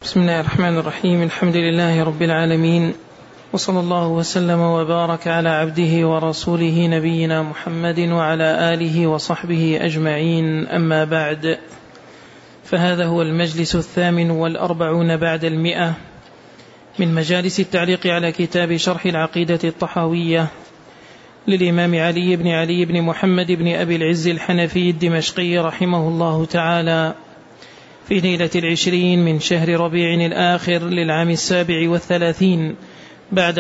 بسم الله الرحمن الرحيم. الحمد لله رب العالمين، وصلى الله وسلم وبارك على عبده ورسوله نبينا محمد وعلى آله وصحبه أجمعين. أما بعد، فهذا هو المجلس 48 بعد 100 من مجالس التعليق على كتاب شرح العقيدة الطحاوية للإمام علي بن محمد بن أبي العز الحنفي الدمشقي رحمه الله تعالى، في ليلة 20 من شهر ربيع الآخر للعام 37 بعد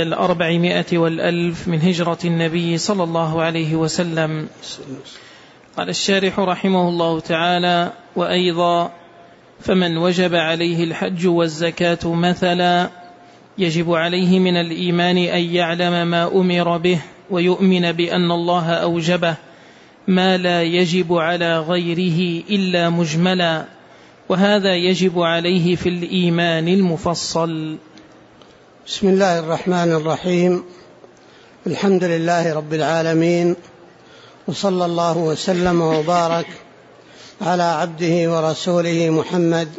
400 من هجرة النبي صلى الله عليه وسلم. قال الشارح رحمه الله تعالى: وأيضا فمن وجب عليه الحج والزكاة مثلا، يجب عليه من الإيمان أن يعلم ما أمر به ويؤمن بأن الله أوجبه، ما لا يجب على غيره إلا مجملا، وهذا يجب عليه في الإيمان المفصل. بسم الله الرحمن الرحيم. الحمد لله رب العالمين، وصلى الله وسلم وبارك على عبده ورسوله محمد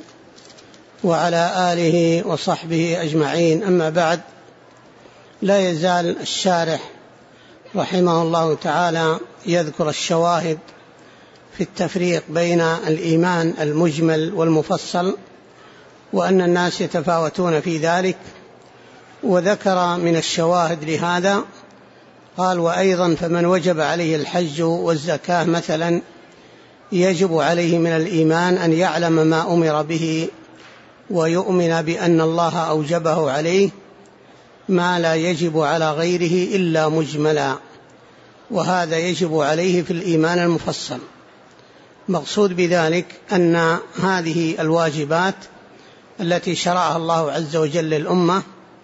وعلى آله وصحبه أجمعين. أما بعد، لا يزال الشارح رحمه الله تعالى يذكر الشواهد في التفريق بين الإيمان المجمل والمفصل، وأن الناس يتفاوتون في ذلك، وذكر من الشواهد لهذا قال: وأيضا فمن وجب عليه الحج والزكاة مثلا، يجب عليه من الإيمان أن يعلم ما أمر به ويؤمن بأن الله أوجبه عليه، ما لا يجب على غيره إلا مجملا، وهذا يجب عليه في الإيمان المفصل. مقصود بذلك أن هذه الواجبات التي شرعها الله عز وجل للأمة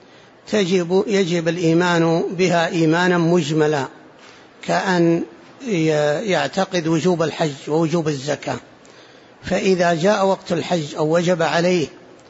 يجب الإيمان بها إيمانا مجملا، كأن يعتقد وجوب الحج ووجوب الزكاة، فإذا جاء وقت الحج أو وجب عليه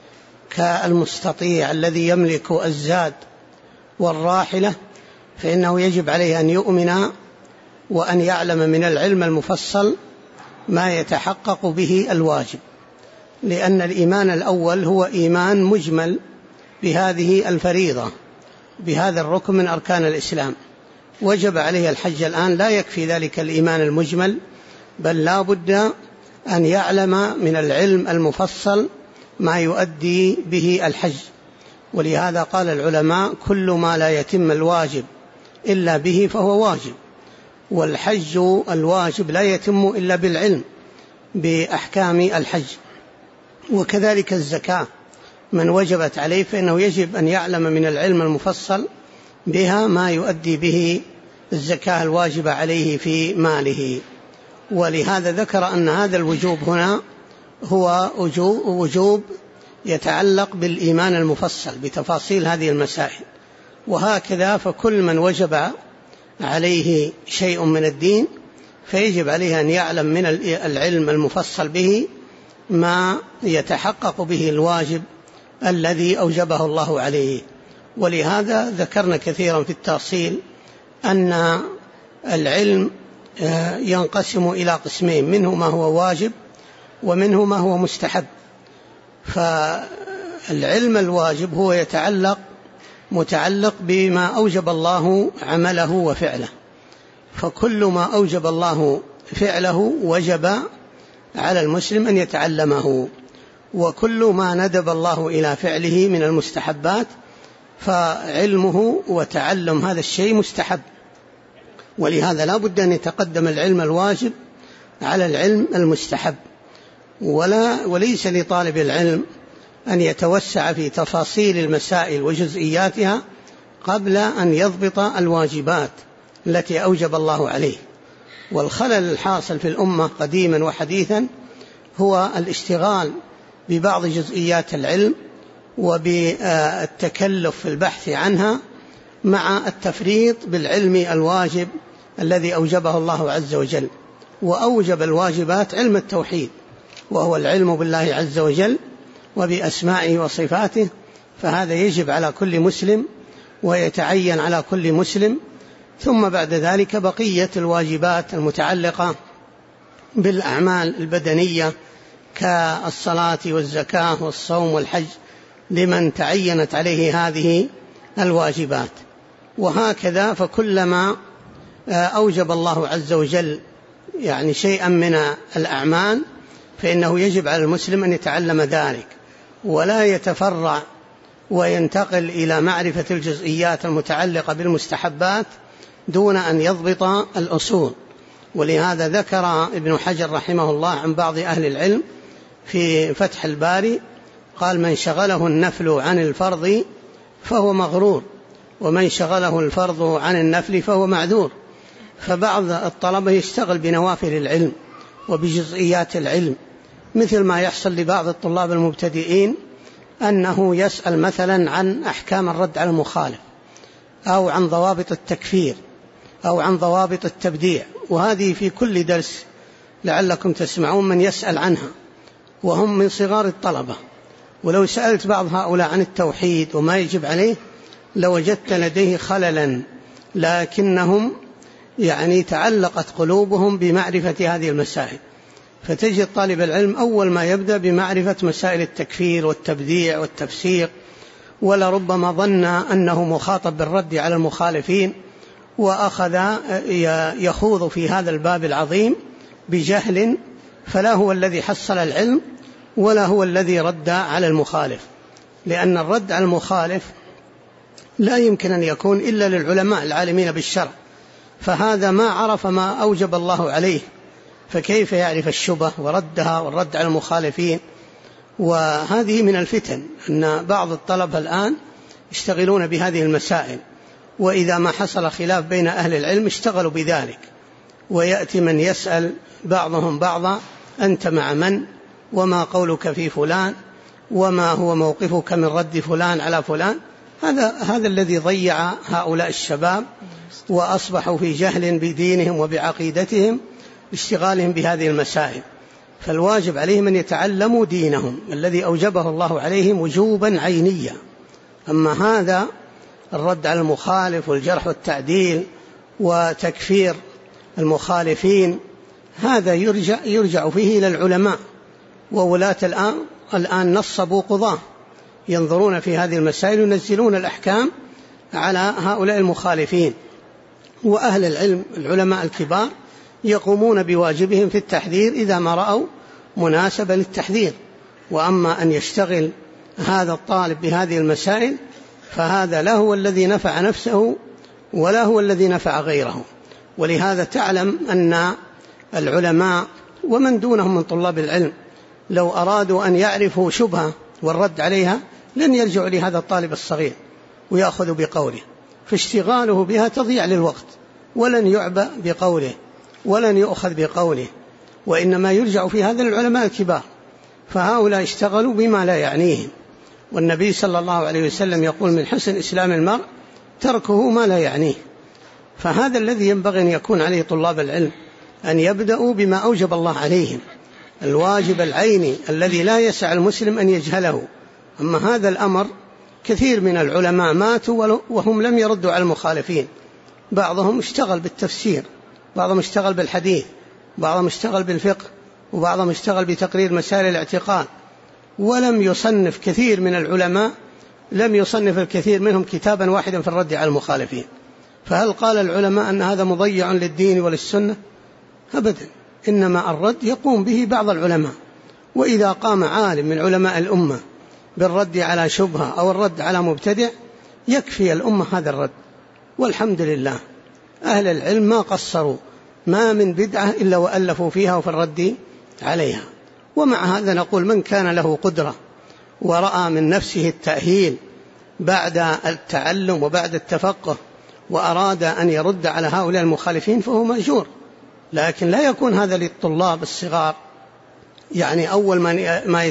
كالمستطيع الذي يملك الزاد والراحلة، فإنه يجب عليه أن يؤمن وأن يعلم من العلم المفصل ما يتحقق به الواجب، لأن الإيمان الأول هو إيمان مجمل بهذه الفريضة، بهذا الركن من أركان الإسلام. وجب عليه الحج الآن، لا يكفي ذلك الإيمان المجمل، بل لا بد أن يعلم من العلم المفصل ما يؤدي به الحج. ولهذا قال العلماء: كل ما لا يتم الواجب إلا به فهو واجب، والحج الواجب لا يتم إلا بالعلم بأحكام الحج. وكذلك الزكاة، من وجبت عليه فإنه يجب أن يعلم من العلم المفصل بها ما يؤدي به الزكاة الواجبة عليه في ماله. ولهذا ذكر أن هذا الوجوب هنا هو وجوب يتعلق بالإيمان المفصل بتفاصيل هذه المسائل. وهكذا فكل من وجب عليه شيء من الدين فيجب عليه أن يعلم من العلم المفصل به ما يتحقق به الواجب الذي أوجبه الله عليه. ولهذا ذكرنا كثيرا في التأصيل أن العلم ينقسم إلى قسمين: منه ما هو واجب ومنه ما هو مستحب. فالعلم الواجب هو متعلق بما أوجب الله عمله وفعله، فكل ما أوجب الله فعله وجب على المسلم أن يتعلمه، وكل ما ندب الله إلى فعله من المستحبات فعلمه وتعلم هذا الشيء مستحب. ولهذا لا بد أن يتقدم العلم الواجب على العلم المستحب، وليس لطالب العلم أن يتوسع في تفاصيل المسائل وجزئياتها قبل أن يضبط الواجبات التي أوجب الله عليه. والخلل الحاصل في الأمة قديما وحديثا هو الاشتغال ببعض جزئيات العلم وبالتكلف في البحث عنها، مع التفريط بالعلم الواجب الذي أوجبه الله عز وجل. وأوجب الواجبات علم التوحيد، وهو العلم بالله عز وجل وبأسمائه وصفاته، فهذا يجب على كل مسلم ويتعين على كل مسلم. ثم بعد ذلك بقية الواجبات المتعلقة بالأعمال البدنية كالصلاة والزكاة والصوم والحج لمن تعينت عليه هذه الواجبات. وهكذا فكلما أوجب الله عز وجل يعني شيئا من الأعمال فإنه يجب على المسلم أن يتعلم ذلك، ولا يتفرع وينتقل إلى معرفة الجزئيات المتعلقة بالمستحبات دون أن يضبط الأصول. ولهذا ذكر ابن حجر رحمه الله عن بعض أهل العلم في فتح الباري قال: من شغله النفل عن الفرض فهو مغرور، ومن شغله الفرض عن النفل فهو معذور. فبعض الطلبة يشتغل بنوافل العلم وبجزئيات العلم، مثل ما يحصل لبعض الطلاب المبتدئين أنه يسأل مثلا عن أحكام الرد على المخالف، أو عن ضوابط التكفير، أو عن ضوابط التبديع، وهذه في كل درس لعلكم تسمعون من يسأل عنها وهم من صغار الطلبة. ولو سألت بعض هؤلاء عن التوحيد وما يجب عليه لوجدت لديه خللا، لكنهم يعني تعلقت قلوبهم بمعرفة هذه المسائل. فتجد طالب العلم أول ما يبدأ بمعرفة مسائل التكفير والتبديع والتفسيق، ولربما ظن أنه مخاطب بالرد على المخالفين، وأخذ يخوض في هذا الباب العظيم بجهل، فلا هو الذي حصل العلم ولا هو الذي رد على المخالف، لأن الرد على المخالف لا يمكن أن يكون إلا للعلماء العالمين بالشرع، فهذا ما عرف ما أوجب الله عليه، فكيف يعرف الشبه وردها والرد على المخالفين؟ وهذه من الفتن أن بعض الطلبة الآن يشتغلون بهذه المسائل، وإذا ما حصل خلاف بين أهل العلم اشتغلوا بذلك، ويأتي من يسأل بعضهم بعضا: أنت مع من؟ وما قولك في فلان؟ وما هو موقفك من رد فلان على فلان؟ هذا الذي ضيع هؤلاء الشباب، وأصبحوا في جهل بدينهم وبعقيدتهم اشتغالهم بهذه المسائل. فالواجب عليهم أن يتعلموا دينهم الذي أوجبه الله عليهم وجوبا عينيا. أما هذا الرد على المخالف والجرح والتعديل وتكفير المخالفين هذا يرجع فيه إلى العلماء، وولاة الآن نصبوا قضاة ينظرون في هذه المسائل ينزلون الأحكام على هؤلاء المخالفين. وأهل العلم العلماء الكبار يقومون بواجبهم في التحذير إذا ما رأوا مناسبة للتحذير. وأما أن يشتغل هذا الطالب بهذه المسائل فهذا لا هو الذي نفع نفسه ولا هو الذي نفع غيره. ولهذا تعلم أن العلماء ومن دونهم من طلاب العلم لو أرادوا أن يعرفوا شبهة والرد عليها لن يرجعوا لهذا الطالب الصغير ويأخذوا بقوله، فاشتغاله بها تضيع للوقت، ولن يعبأ بقوله ولن يؤخذ بقوله، وإنما يرجع في هذا العلماء الكبار، فهؤلاء اشتغلوا بما لا يعنيهم. والنبي صلى الله عليه وسلم يقول: من حسن إسلام المرء تركه ما لا يعنيه. فهذا الذي ينبغي أن يكون عليه طلاب العلم، أن يبدأوا بما أوجب الله عليهم، الواجب العيني الذي لا يسع المسلم أن يجهله. أما هذا الأمر كثير من العلماء ماتوا وهم لم يردوا على المخالفين، بعضهم اشتغل بالتفسير، بعضهم اشتغل بالحديث، بعضهم اشتغل بالفقه، وبعضهم اشتغل بتقرير مسائل الاعتقاد، ولم يصنف كثير من العلماء لم يصنف الكثير منهم كتابا واحدا في الرد على المخالفين. فهل قال العلماء أن هذا مضيع للدين وللسنة؟ أبدا، إنما الرد يقوم به بعض العلماء، وإذا قام عالم من علماء الأمة بالرد على شبهة أو الرد على مبتدع يكفي الأمة هذا الرد. والحمد لله أهل العلم ما قصروا، ما من بدعة إلا وألفوا فيها وفي الرد عليها. ومع هذا نقول: من كان له قدرة ورأى من نفسه التأهيل بعد التعلم وبعد التفقه وأراد أن يرد على هؤلاء المخالفين فهو مأجور، لكن لا يكون هذا للطلاب الصغار، يعني أول ما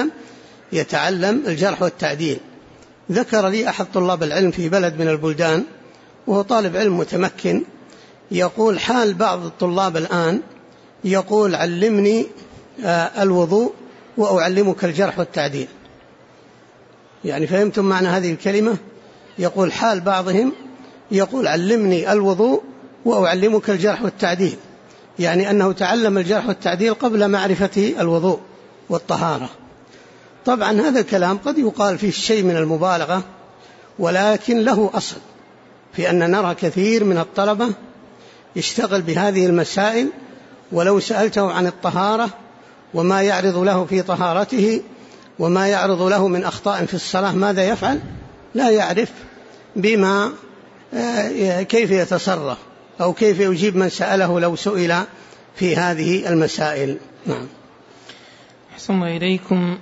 يتعلم الجرح والتعديل. ذكر لي أحد طلاب العلم في بلد من البلدان وهو طالب علم متمكن، يقول: حال بعض الطلاب الآن يقول: علمني الوضوء وأعلمك الجرح والتعديل. يعني فهمتم معنى هذه الكلمة؟ يقول حال بعضهم يقول: علمني الوضوء وأعلمك الجرح والتعديل، يعني أنه تعلم الجرح والتعديل قبل معرفة الوضوء والطهارة. طبعا هذا الكلام قد يقال فيه شيء من المبالغة، ولكن له أصل في أن نرى كثير من الطلبة يشتغل بهذه المسائل، ولو سألته عن الطهارة وما يعرض له في طهارته وما يعرض له من أخطاء في الصلاة ماذا يفعل؟ لا يعرف بما كيف يتصرف أو كيف يجيب من سأله لو سئل في هذه المسائل. نعم. أحسن إليكم.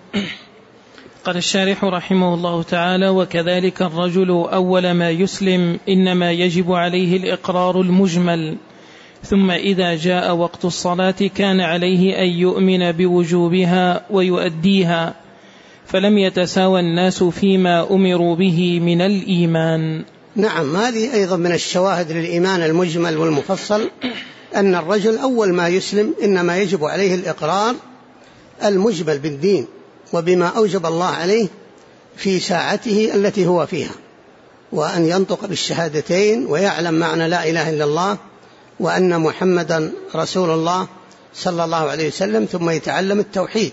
قال الشارح رحمه الله تعالى: وكذلك الرجل أول ما يسلم إنما يجب عليه الإقرار المجمل، ثم إذا جاء وقت الصلاة كان عليه أن يؤمن بوجوبها ويؤديها، فلم يتساوى الناس فيما أمروا به من الإيمان. نعم، هذه أيضا من الشواهد للإيمان المجمل والمفصل، أن الرجل أول ما يسلم إنما يجب عليه الإقرار المجمل بالدين وبما أوجب الله عليه في ساعته التي هو فيها، وأن ينطق بالشهادتين ويعلم معنى لا إله إلا الله وأن محمدا رسول الله صلى الله عليه وسلم، ثم يتعلم التوحيد.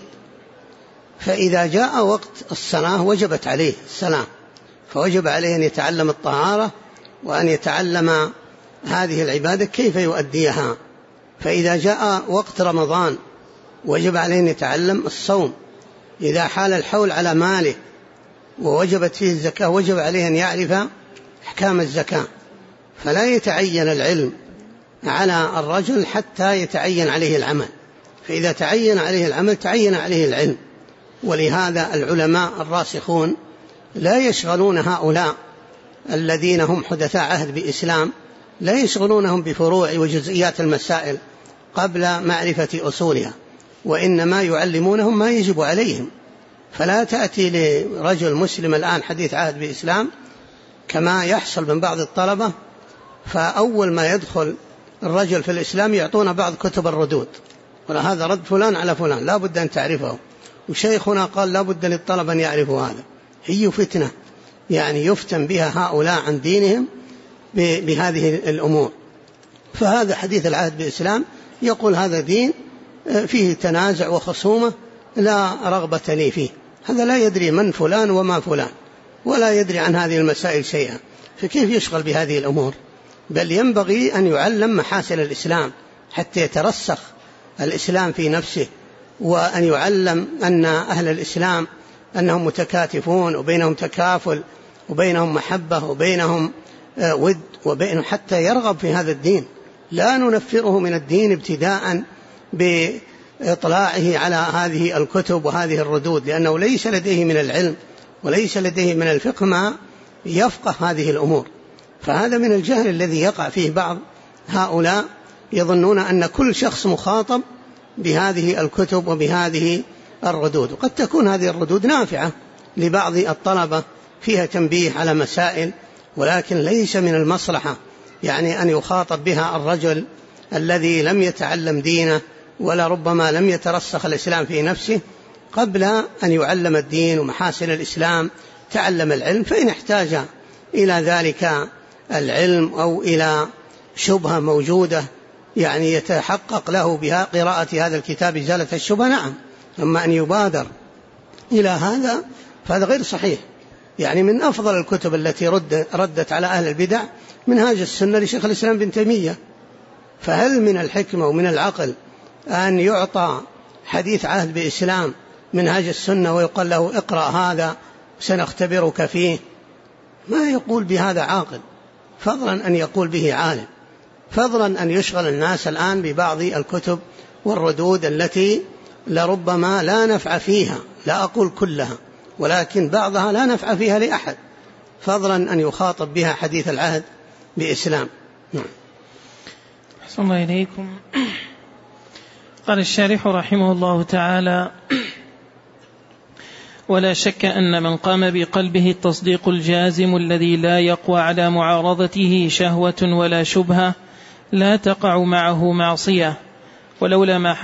فإذا جاء وقت الصلاة وجبت عليه الصلاة، فوجب عليه أن يتعلم الطهارة وأن يتعلم هذه العبادة كيف يؤديها. فإذا جاء وقت رمضان وجب عليه أن يتعلم الصوم. إذا حال الحول على ماله ووجبت فيه الزكاة وجب عليه أن يعرف أحكام الزكاة. فلا يتعين العلم على الرجل حتى يتعين عليه العمل، فإذا تعين عليه العمل تعين عليه العلم. ولهذا العلماء الراسخون لا يشغلون هؤلاء الذين هم حدثاء عهد بإسلام، لا يشغلونهم بفروع وجزئيات المسائل قبل معرفة أصولها، وإنما يعلمونهم ما يجب عليهم. فلا تأتي لرجل مسلم الآن حديث عهد بإسلام كما يحصل من بعض الطلبة، فأول ما يدخل الرجل في الإسلام يعطون بعض كتب الردود، وهذا رد فلان على فلان لا بد أن تعرفه، وشيخنا قال لا بد للطلبة أن يعرفوا هذا. هي فتنة يعني يفتن بها هؤلاء عن دينهم بهذه الأمور. فهذا حديث العهد بالإسلام يقول هذا دين فيه تنازع وخصومة لا رغبة لي فيه. هذا لا يدري من فلان وما فلان، ولا يدري عن هذه المسائل شيئا، فكيف يشغل بهذه الأمور؟ بل ينبغي أن يعلم محاسن الإسلام حتى يترسخ الإسلام في نفسه، وأن يعلم أن أهل الإسلام أنهم متكاتفون وبينهم تكافل وبينهم محبة وبينهم ود وبينهم، حتى يرغب في هذا الدين. لا ننفره من الدين ابتداء بإطلاعه على هذه الكتب وهذه الردود، لأنه ليس لديه من العلم وليس لديه من الفقه ما يفقه هذه الأمور. فهذا من الجهل الذي يقع فيه بعض هؤلاء، يظنون أن كل شخص مخاطب بهذه الكتب وبهذه الردود. وقد تكون هذه الردود نافعة لبعض الطلبة فيها تنبيه على مسائل، ولكن ليس من المصلحة يعني أن يخاطب بها الرجل الذي لم يتعلم دينه ولا ربما لم يترسخ الإسلام في نفسه قبل أن يعلم الدين ومحاسن الإسلام، تعلم العلم. فإن احتاج إلى ذلك العلم أو إلى شبهة موجودة يعني يتحقق له بها قراءة هذا الكتاب إزالة الشبهة، نعم. أما أن يبادر إلى هذا فهذا غير صحيح. يعني من أفضل الكتب التي ردت على أهل البدع منهاج السنة لشيخ الإسلام ابن تيمية. فهل من الحكمة ومن العقل أن يعطى حديث عهد بإسلام منهاج السنة ويقال له اقرأ هذا سنختبرك فيه؟ ما يقول بهذا عاقل، فضلا أن يقول به عالم، فضلا أن يشغل الناس الآن ببعض الكتب والردود التي لربما لا نفع فيها، لا أقول كلها ولكن بعضها لا نفع فيها لأحد، فضلا أن يخاطب بها حديث العهد بإسلام. أحسن الله إليكم. قال الشارح رحمه الله تعالى: ولا شك أن من قام بقلبه التصديق الجازم الذي لا يقوى على معارضته شهوة ولا شبهة لا تقع معه معصية، ولولا ما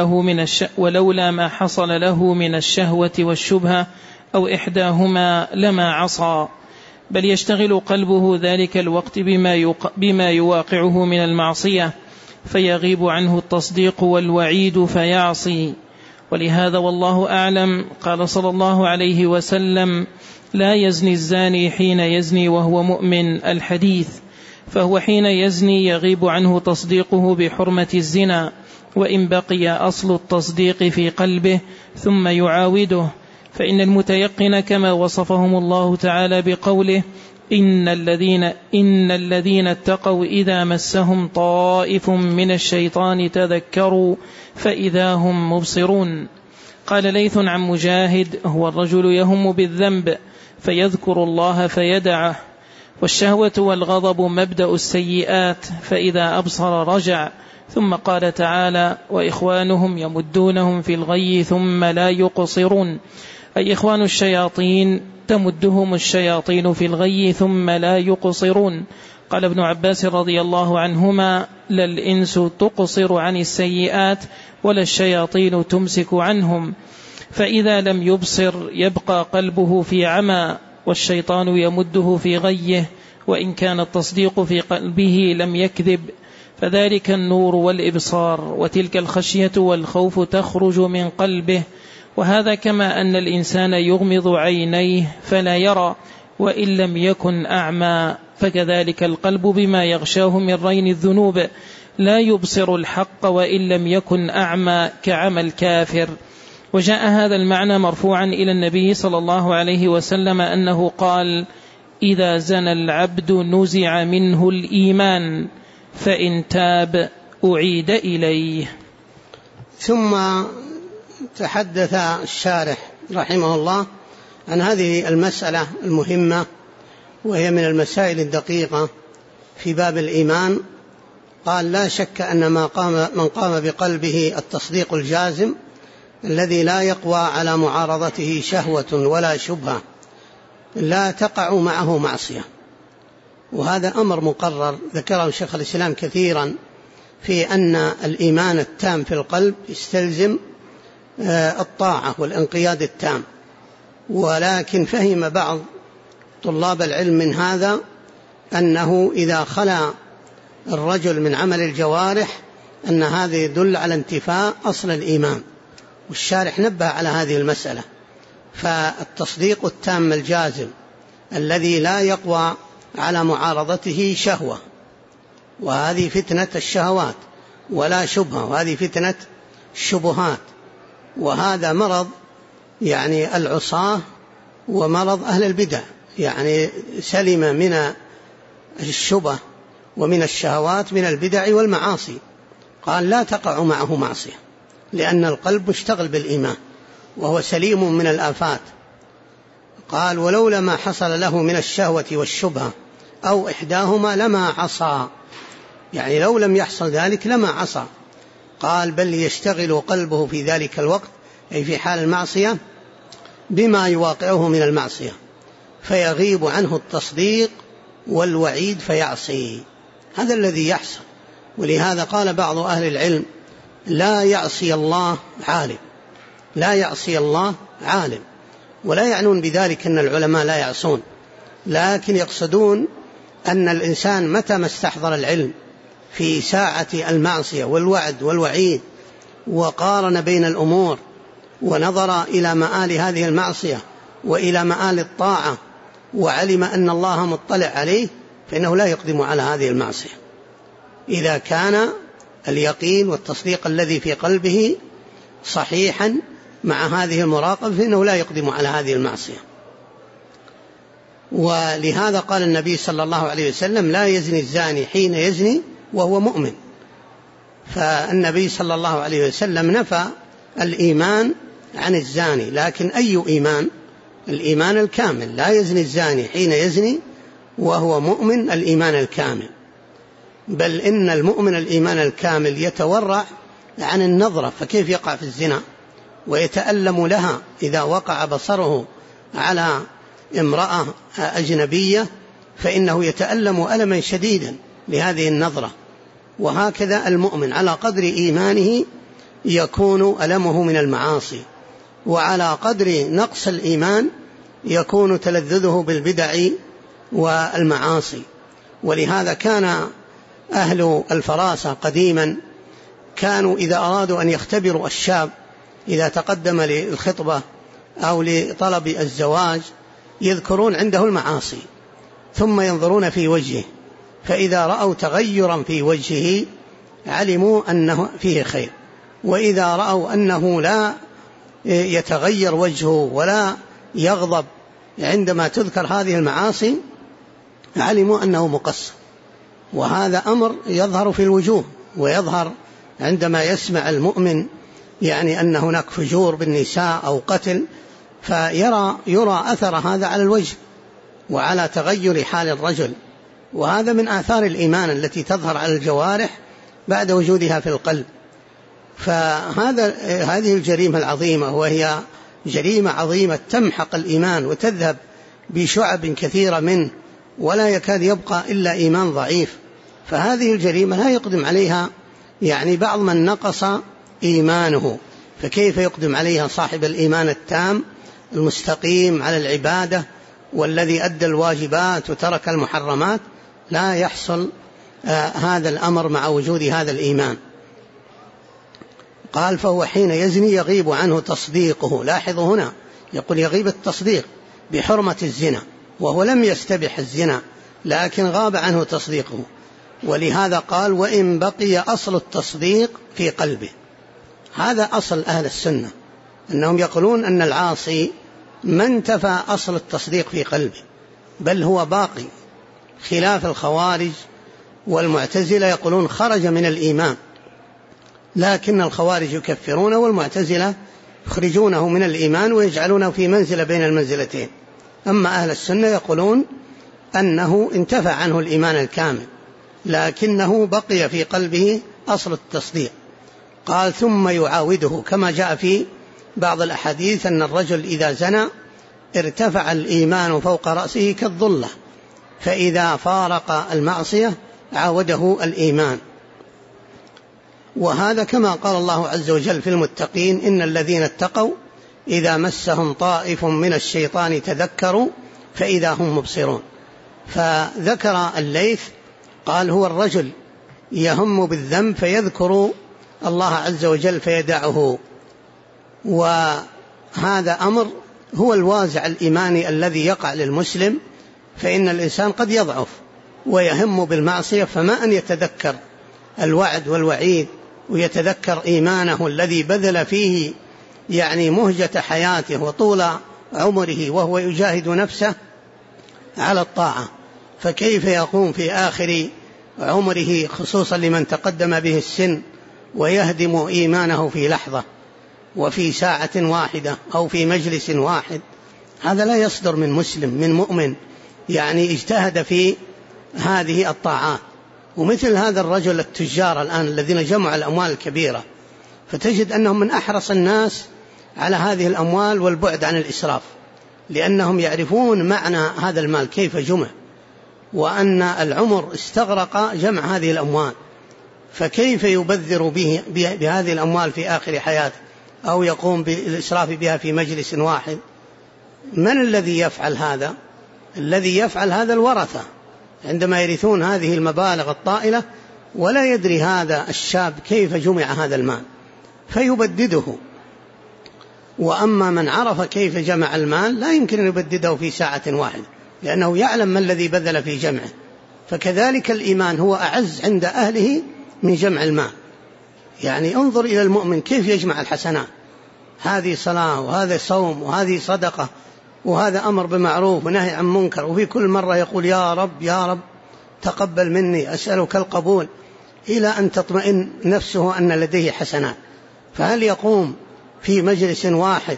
حصل له من الشهوة والشبهة أو إحداهما لما عصى، بل يشتغل قلبه ذلك الوقت بما يواقعه من المعصية، فيغيب عنه التصديق والوعيد فيعصي. ولهذا والله أعلم قال صلى الله عليه وسلم: لا يزني الزاني حين يزني وهو مؤمن، الحديث. فهو حين يزني يغيب عنه تصديقه بحرمة الزنا، وإن بقي أصل التصديق في قلبه ثم يعاوده، فإن المتيقن كما وصفهم الله تعالى بقوله: إن الذين اتقوا إذا مسهم طائف من الشيطان تذكروا فإذا هم مبصرون. قال ليث عن مجاهد: هو الرجل يهم بالذنب فيذكر الله فيدعه، والشهوة والغضب مبدأ السيئات، فإذا أبصر رجع. ثم قال تعالى: وإخوانهم يمدونهم في الغي ثم لا يقصرون، أي إخوان الشياطين تمدهم الشياطين في الغي ثم لا يقصرون. قال ابن عباس رضي الله عنهما: لا الإنس تقصر عن السيئات ولا الشياطين تمسك عنهم، فإذا لم يبصر يبقى قلبه في عمى، والشيطان يمده في غيه، وإن كان التصديق في قلبه لم يكذب، فذلك النور والإبصار، وتلك الخشية والخوف تخرج من قلبه. وهذا كما أن الإنسان يغمض عينيه فلا يرى وإن لم يكن أعمى، فكذلك القلب بما يغشاه من رين الذنوب لا يبصر الحق وإن لم يكن أعمى كعمى الكافر. وجاء هذا المعنى مرفوعا إلى النبي صلى الله عليه وسلم أنه قال: إذا زنى العبد نزع منه الإيمان فإن تاب أعيد إليه. ثم تحدث الشارح رحمه الله عن هذه المسألة المهمة، وهي من المسائل الدقيقة في باب الإيمان. قال: لا شك أن من قام بقلبه التصديق الجازم الذي لا يقوى على معارضته شهوة ولا شبهة لا تقع معه معصية. وهذا أمر مقرر ذكره شيخ الإسلام كثيرا، في أن الإيمان التام في القلب يستلزم الطاعة والانقياد التام. ولكن فهم بعض طلاب العلم من هذا أنه إذا خلا الرجل من عمل الجوارح أن هذا يدل على انتفاء أصل الإيمان، والشارح نبه على هذه المسألة. فالتصديق التام الجازم الذي لا يقوى على معارضته شهوة، وهذه فتنة الشهوات، ولا شبهة، وهذه فتنة الشبهات، وهذا مرض يعني العصاة ومرض أهل البدع، يعني سلم من الشبه ومن الشهوات من البدع والمعاصي. قال: لا تقع معه معصية، لأن القلب مشتغل بالإيمان وهو سليم من الآفات. قال: ولولا ما حصل له من الشهوة والشبهة أو إحداهما لما عصى، يعني لو لم يحصل ذلك لما عصى. قال: بل يشتغل قلبه في ذلك الوقت، أي في حال المعصية، بما يواقعه من المعصية، فيغيب عنه التصديق والوعيد فيعصي. هذا الذي يحصل. ولهذا قال بعض أهل العلم: لا يعصي الله عالم، لا يعصي الله عالم. ولا يعنون بذلك أن العلماء لا يعصون، لكن يقصدون أن الإنسان متى ما استحضر العلم في ساعة المعصية والوعد والوعيد، وقارن بين الأمور ونظر إلى مآل هذه المعصية وإلى مآل الطاعة، وعلم أن الله مطلع عليه، فإنه لا يقدم على هذه المعصية. إذا كان اليقين والتصديق الذي في قلبه صحيحا مع هذه المراقبة، فإنه لا يقدم على هذه المعصية. ولهذا قال النبي صلى الله عليه وسلم: لا يزني الزاني حين يزني وهو مؤمن. فالنبي صلى الله عليه وسلم نفى الإيمان عن الزاني، لكن أي إيمان؟ الإيمان الكامل. لا يزني الزاني حين يزني وهو مؤمن، الإيمان الكامل. بل إن المؤمن الإيمان الكامل يتورع عن النظرة، فكيف يقع في الزنا ويتألم لها إذا وقع بصره على امرأة أجنبية، فإنه يتألم ألما شديدا لهذه النظرة. وهكذا المؤمن على قدر إيمانه يكون ألمه من المعاصي، وعلى قدر نقص الإيمان يكون تلذذه بالبدع والمعاصي. ولهذا كان أهل الفراسة قديما كانوا إذا أرادوا أن يختبروا الشاب إذا تقدم للخطبة أو لطلب الزواج يذكرون عنده المعاصي ثم ينظرون في وجهه، فإذا رأوا تغيرا في وجهه علموا أنه فيه خير، وإذا رأوا أنه لا يتغير وجهه ولا يغضب عندما تذكر هذه المعاصي علموا أنه مقصر. وهذا أمر يظهر في الوجوه، ويظهر عندما يسمع المؤمن يعني أن هناك فجور بالنساء أو قتل، يرى أثر هذا على الوجه وعلى تغير حال الرجل، وهذا من آثار الإيمان التي تظهر على الجوارح بعد وجودها في القلب. هذه الجريمة العظيمة، وهي جريمة عظيمة تمحق الإيمان وتذهب بشعب كثيرة منه ولا يكاد يبقى إلا إيمان ضعيف، فهذه الجريمة لا يقدم عليها يعني بعض من نقص إيمانه، فكيف يقدم عليها صاحب الإيمان التام المستقيم على العبادة والذي أدى الواجبات وترك المحرمات؟ لا يحصل هذا الأمر مع وجود هذا الإيمان. قال فهو حين يزني يغيب عنه تصديقه. لاحظوا هنا يقول يغيب التصديق بحرمة الزنا، وهو لم يستبح الزنا لكن غاب عنه تصديقه، ولهذا قال وإن بقي أصل التصديق في قلبه. هذا أصل أهل السنة، أنهم يقولون أن العاصي ما انتفى أصل التصديق في قلبه بل هو باقي، خلاف الخوارج والمعتزلة يقولون خرج من الإيمان، لكن الخوارج يكفرون والمعتزلة يخرجونه من الإيمان ويجعلونه في منزلة بين المنزلتين. أما أهل السنة يقولون أنه انتفى عنه الإيمان الكامل لكنه بقي في قلبه أصل التصديق. قال ثم يعاوده، كما جاء في بعض الأحاديث أن الرجل إذا زنى ارتفع الإيمان فوق رأسه كالظلة، فإذا فارق المعصية عاوده الإيمان. وهذا كما قال الله عز وجل في المتقين إن الذين اتقوا إذا مسهم طائف من الشيطان تذكروا فإذا هم مبصرون. فذكر الليث قال هو الرجل يهم بالذنب فيذكر الله عز وجل فيدعه، وهذا أمر هو الوازع الإيماني الذي يقع للمسلم، فإن الإنسان قد يضعف ويهم بالمعصية، فما أن يتذكر الوعد والوعيد ويتذكر إيمانه الذي بذل فيه يعني مهجة حياته وطول عمره وهو يجاهد نفسه على الطاعة، فكيف يقوم في آخر عمره خصوصا لمن تقدم به السن ويهدم إيمانه في لحظة وفي ساعة واحدة أو في مجلس واحد؟ هذا لا يصدر من مسلم من مؤمن يعني اجتهد في هذه الطاعات. ومثل هذا الرجل التجار الآن الذين جمعوا الأموال الكبيرة، فتجد أنهم من أحرص الناس على هذه الأموال والبعد عن الإسراف، لأنهم يعرفون معنى هذا المال كيف جمع، وأن العمر استغرق جمع هذه الأموال، فكيف يبذر بهذه الأموال في آخر حياته أو يقوم بالإسراف بها في مجلس واحد؟ من الذي يفعل هذا؟ الذي يفعل هذا الورثة عندما يرثون هذه المبالغ الطائلة، ولا يدري هذا الشاب كيف جمع هذا المال فيبدده. وأما من عرف كيف جمع المال لا يمكن أن يبدده في ساعة واحدة، لأنه يعلم ما الذي بذل في جمعه. فكذلك الإيمان هو أعز عند أهله من جمع المال. يعني انظر إلى المؤمن كيف يجمع الحسنات، هذه صلاة وهذا صوم وهذه صدقة وهذا أمر بمعروف ونهي عن منكر، وفي كل مرة يقول يا رب يا رب تقبل مني أسألك القبول، إلى أن تطمئن نفسه أن لديه حسنات. فهل يقوم في مجلس واحد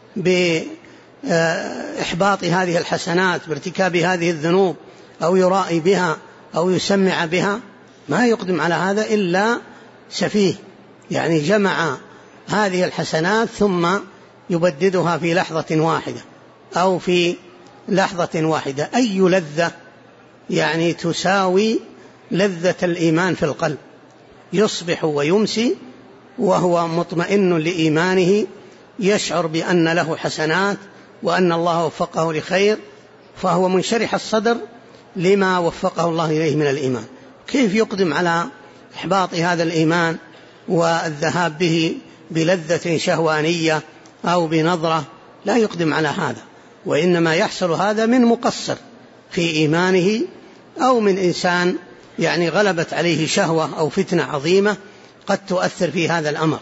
بإحباط هذه الحسنات بارتكاب هذه الذنوب أو يرائي بها أو يسمع بها؟ ما يقدم على هذا إلا سفيه، يعني جمع هذه الحسنات ثم يبددها في لحظة واحدة أو في لحظة واحدة. أي لذة يعني تساوي لذة الإيمان في القلب؟ يصبح ويمسي وهو مطمئن لإيمانه، يشعر بأن له حسنات وأن الله وفقه لخير، فهو منشرح الصدر لما وفقه الله إليه من الإيمان. كيف يقدم على إحباط هذا الإيمان والذهاب به بلذة شهوانية أو بنظرة، لا يقدم على هذا، وإنما يحصل هذا من مقصر في إيمانه أو من إنسان يعني غلبت عليه شهوة أو فتنة عظيمة قد تؤثر في هذا الأمر.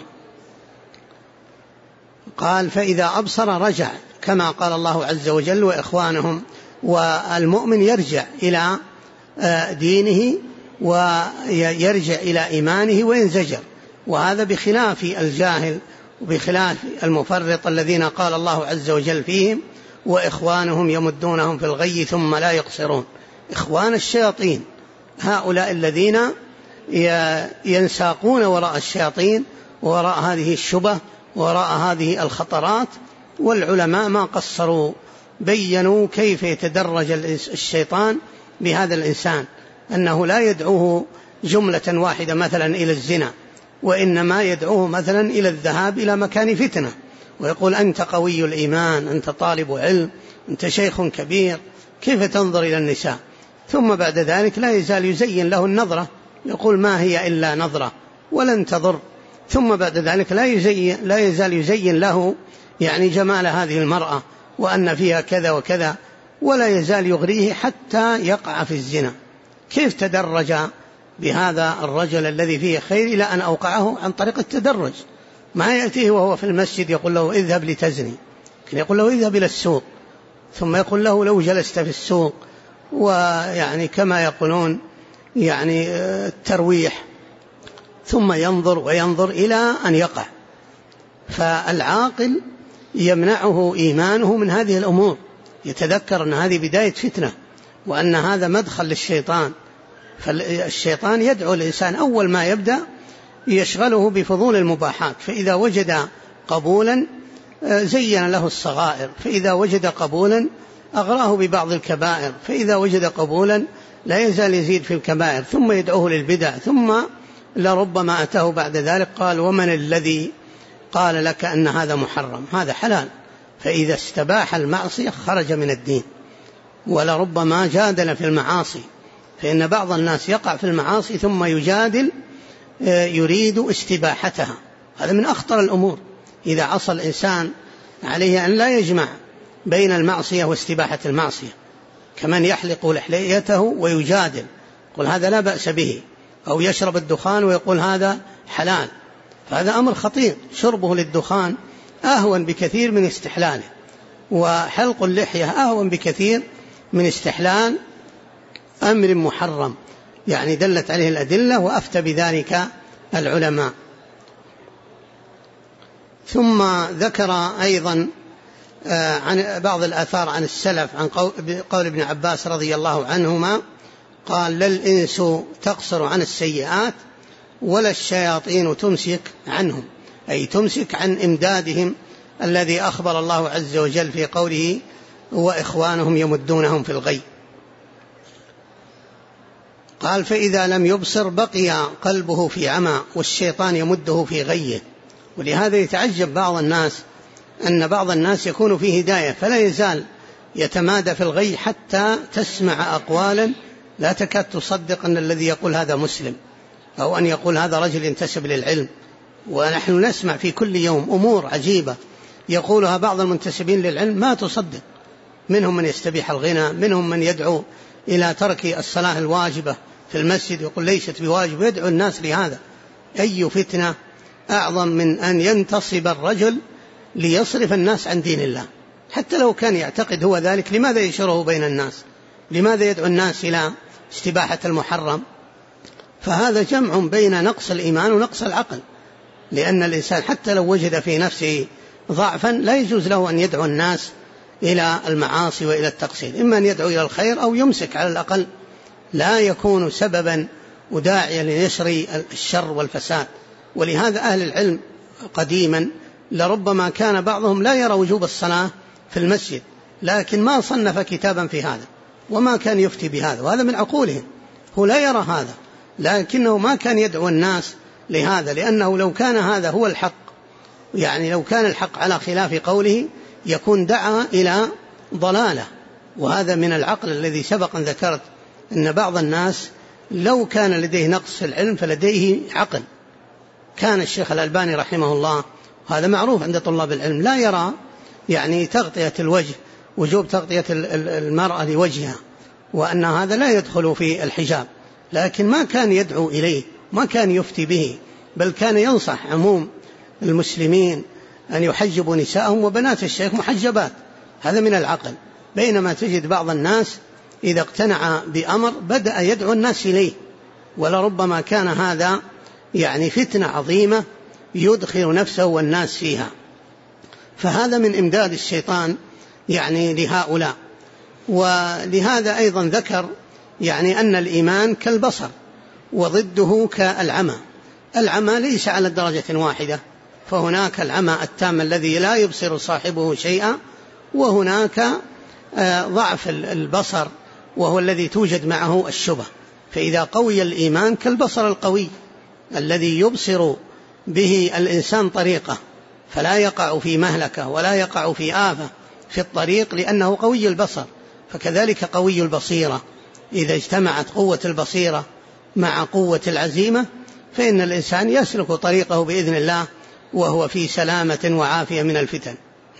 قال فإذا أبصر رجع، كما قال الله عز وجل وإخوانهم، والمؤمن يرجع إلى دينه ويرجع إلى إيمانه وينزجر، وهذا بخلاف الجاهل وبخلاف المفرط الذين قال الله عز وجل فيهم وإخوانهم يمدونهم في الغي ثم لا يقصرون. إخوان الشياطين هؤلاء الذين ينساقون وراء الشياطين وراء هذه الشبه وراء هذه الخطرات، والعلماء ما قصروا، بيّنوا كيف يتدرج الشيطان بهذا الإنسان، أنه لا يدعوه جملة واحدة مثلا إلى الزنا، وإنما يدعوه مثلا إلى الذهاب إلى مكان فتنة، ويقول أنت قوي الإيمان، أنت طالب علم، أنت شيخ كبير، كيف تنظر إلى النساء؟ ثم بعد ذلك لا يزال يزين له النظرة، يقول ما هي إلا نظرة ولن تضر، ثم بعد ذلك لا يزال يزين له يعني جمال هذه المرأة وأن فيها كذا وكذا، ولا يزال يغريه حتى يقع في الزنا. كيف تدرج بهذا الرجل الذي فيه خير إلى أن أوقعه عن طريق التدرج؟ ما يأتيه وهو في المسجد يقول له اذهب لتزني، يقول له اذهب إلى السوق، ثم يقول له لو جلست في السوق، ويعني كما يقولون يعني الترويح، ثم ينظر وينظر إلى أن يقع. فالعاقل يمنعه إيمانه من هذه الأمور، يتذكر أن هذه بداية فتنة وأن هذا مدخل للشيطان. فالشيطان يدعو الإنسان أول ما يبدأ يشغله بفضول المباحات، فإذا وجد قبولا زين له الصغائر، فإذا وجد قبولا أغراه ببعض الكبائر، فإذا وجد قبولا لا يزال يزيد في الكبائر، ثم يدعوه للبدع، ثم لربما أتاه بعد ذلك قال ومن الذي قال لك أن هذا محرم؟ هذا حلال. فإذا استباح المعصية خرج من الدين. ولربما جادل في المعاصي، فإن بعض الناس يقع في المعاصي ثم يجادل يريد استباحتها، هذا من أخطر الأمور. إذا عصى الإنسان عليه أن لا يجمع بين المعصية واستباحة المعصية، كمن يحلق لحيته ويجادل يقول هذا لا بأس به، أو يشرب الدخان ويقول هذا حلال، فهذا أمر خطير. شربه للدخان أهون بكثير من استحلاله، وحلق اللحية أهون بكثير من استحلال أمر محرم، يعني دلت عليه الأدلة وأفتى بذلك العلماء. ثم ذكر أيضا عن بعض الآثار عن السلف عن قول ابن عباس رضي الله عنهما قال لا الإنس تقصر عن السيئات ولا الشياطين تمسك عنهم، أي تمسك عن إمدادهم الذي أخبر الله عز وجل في قوله وإخوانهم يمدونهم في الغي. قال فإذا لم يبصر بقي قلبه في عمى والشيطان يمده في غيه. ولهذا يتعجب بعض الناس أن بعض الناس يكون في هداية فلا يزال يتمادى في الغي حتى تسمع أقوالا لا تكاد تصدق أن الذي يقول هذا مسلم، أو أن يقول هذا رجل ينتسب للعلم. ونحن نسمع في كل يوم أمور عجيبة يقولها بعض المنتسبين للعلم ما تصدق، منهم من يستبيح الغنى، منهم من يدعو إلى ترك الصلاة الواجبة في المسجد يقول ليست بواجب، يدعو الناس لهذا. أي فتنة أعظم من أن ينتصب الرجل ليصرف الناس عن دين الله، حتى لو كان يعتقد هو ذلك، لماذا ينشره بين الناس؟ لماذا يدعو الناس إلى استباحة المحرم؟ فهذا جمع بين نقص الإيمان ونقص العقل، لأن الإنسان حتى لو وجد في نفسه ضعفا لا يجوز له أن يدعو الناس إلى المعاصي وإلى التقصير، إما أن يدعو إلى الخير أو يمسك على الأقل، لا يكون سببا وداعيا لنشر الشر والفساد. ولهذا أهل العلم قديما لربما كان بعضهم لا يرى وجوب الصلاة في المسجد، لكن ما صنف كتابا في هذا وما كان يفتي بهذا، وهذا من عقولهم، هو لا يرى هذا، لكنه ما كان يدعو الناس لهذا، لأنه لو كان هذا هو الحق، يعني لو كان الحق على خلاف قوله يكون دعا إلى ضلالة. وهذا من العقل الذي سبق أن ذكرت أن بعض الناس لو كان لديه نقص في العلم فلديه عقل. كان الشيخ الألباني رحمه الله هذا معروف عند طلاب العلم، لا يرى يعني تغطية الوجه، وجوب تغطية المرأة لوجهها، وأن هذا لا يدخل في الحجاب، لكن ما كان يدعو إليه، ما كان يفتي به، بل كان ينصح عموم المسلمين أن يحجبوا نساءهم، وبنات الشيخ محجبات، هذا من العقل. بينما تجد بعض الناس إذا اقتنع بأمر بدأ يدعو الناس إليه، ولربما كان هذا يعني فتنة عظيمة يدخل نفسه والناس فيها. فهذا من إمداد الشيطان يعني لهؤلاء. ولهذا أيضا ذكر يعني أن الإيمان كالبصر وضده كالعمى. العمى ليس على الدرجة واحدة، فهناك العمى التام الذي لا يبصر صاحبه شيئا، وهناك ضعف البصر وهو الذي توجد معه الشبه. فإذا قوي الإيمان كالبصر القوي الذي يبصر به الإنسان طريقه، فلا يقع في مهلكة ولا يقع في آفة في الطريق لأنه قوي البصر. فكذلك قوي البصيرة، إذا اجتمعت قوة البصيرة مع قوة العزيمة فإن الإنسان يسلك طريقه بإذن الله وهو في سلامة وعافية من الفتن.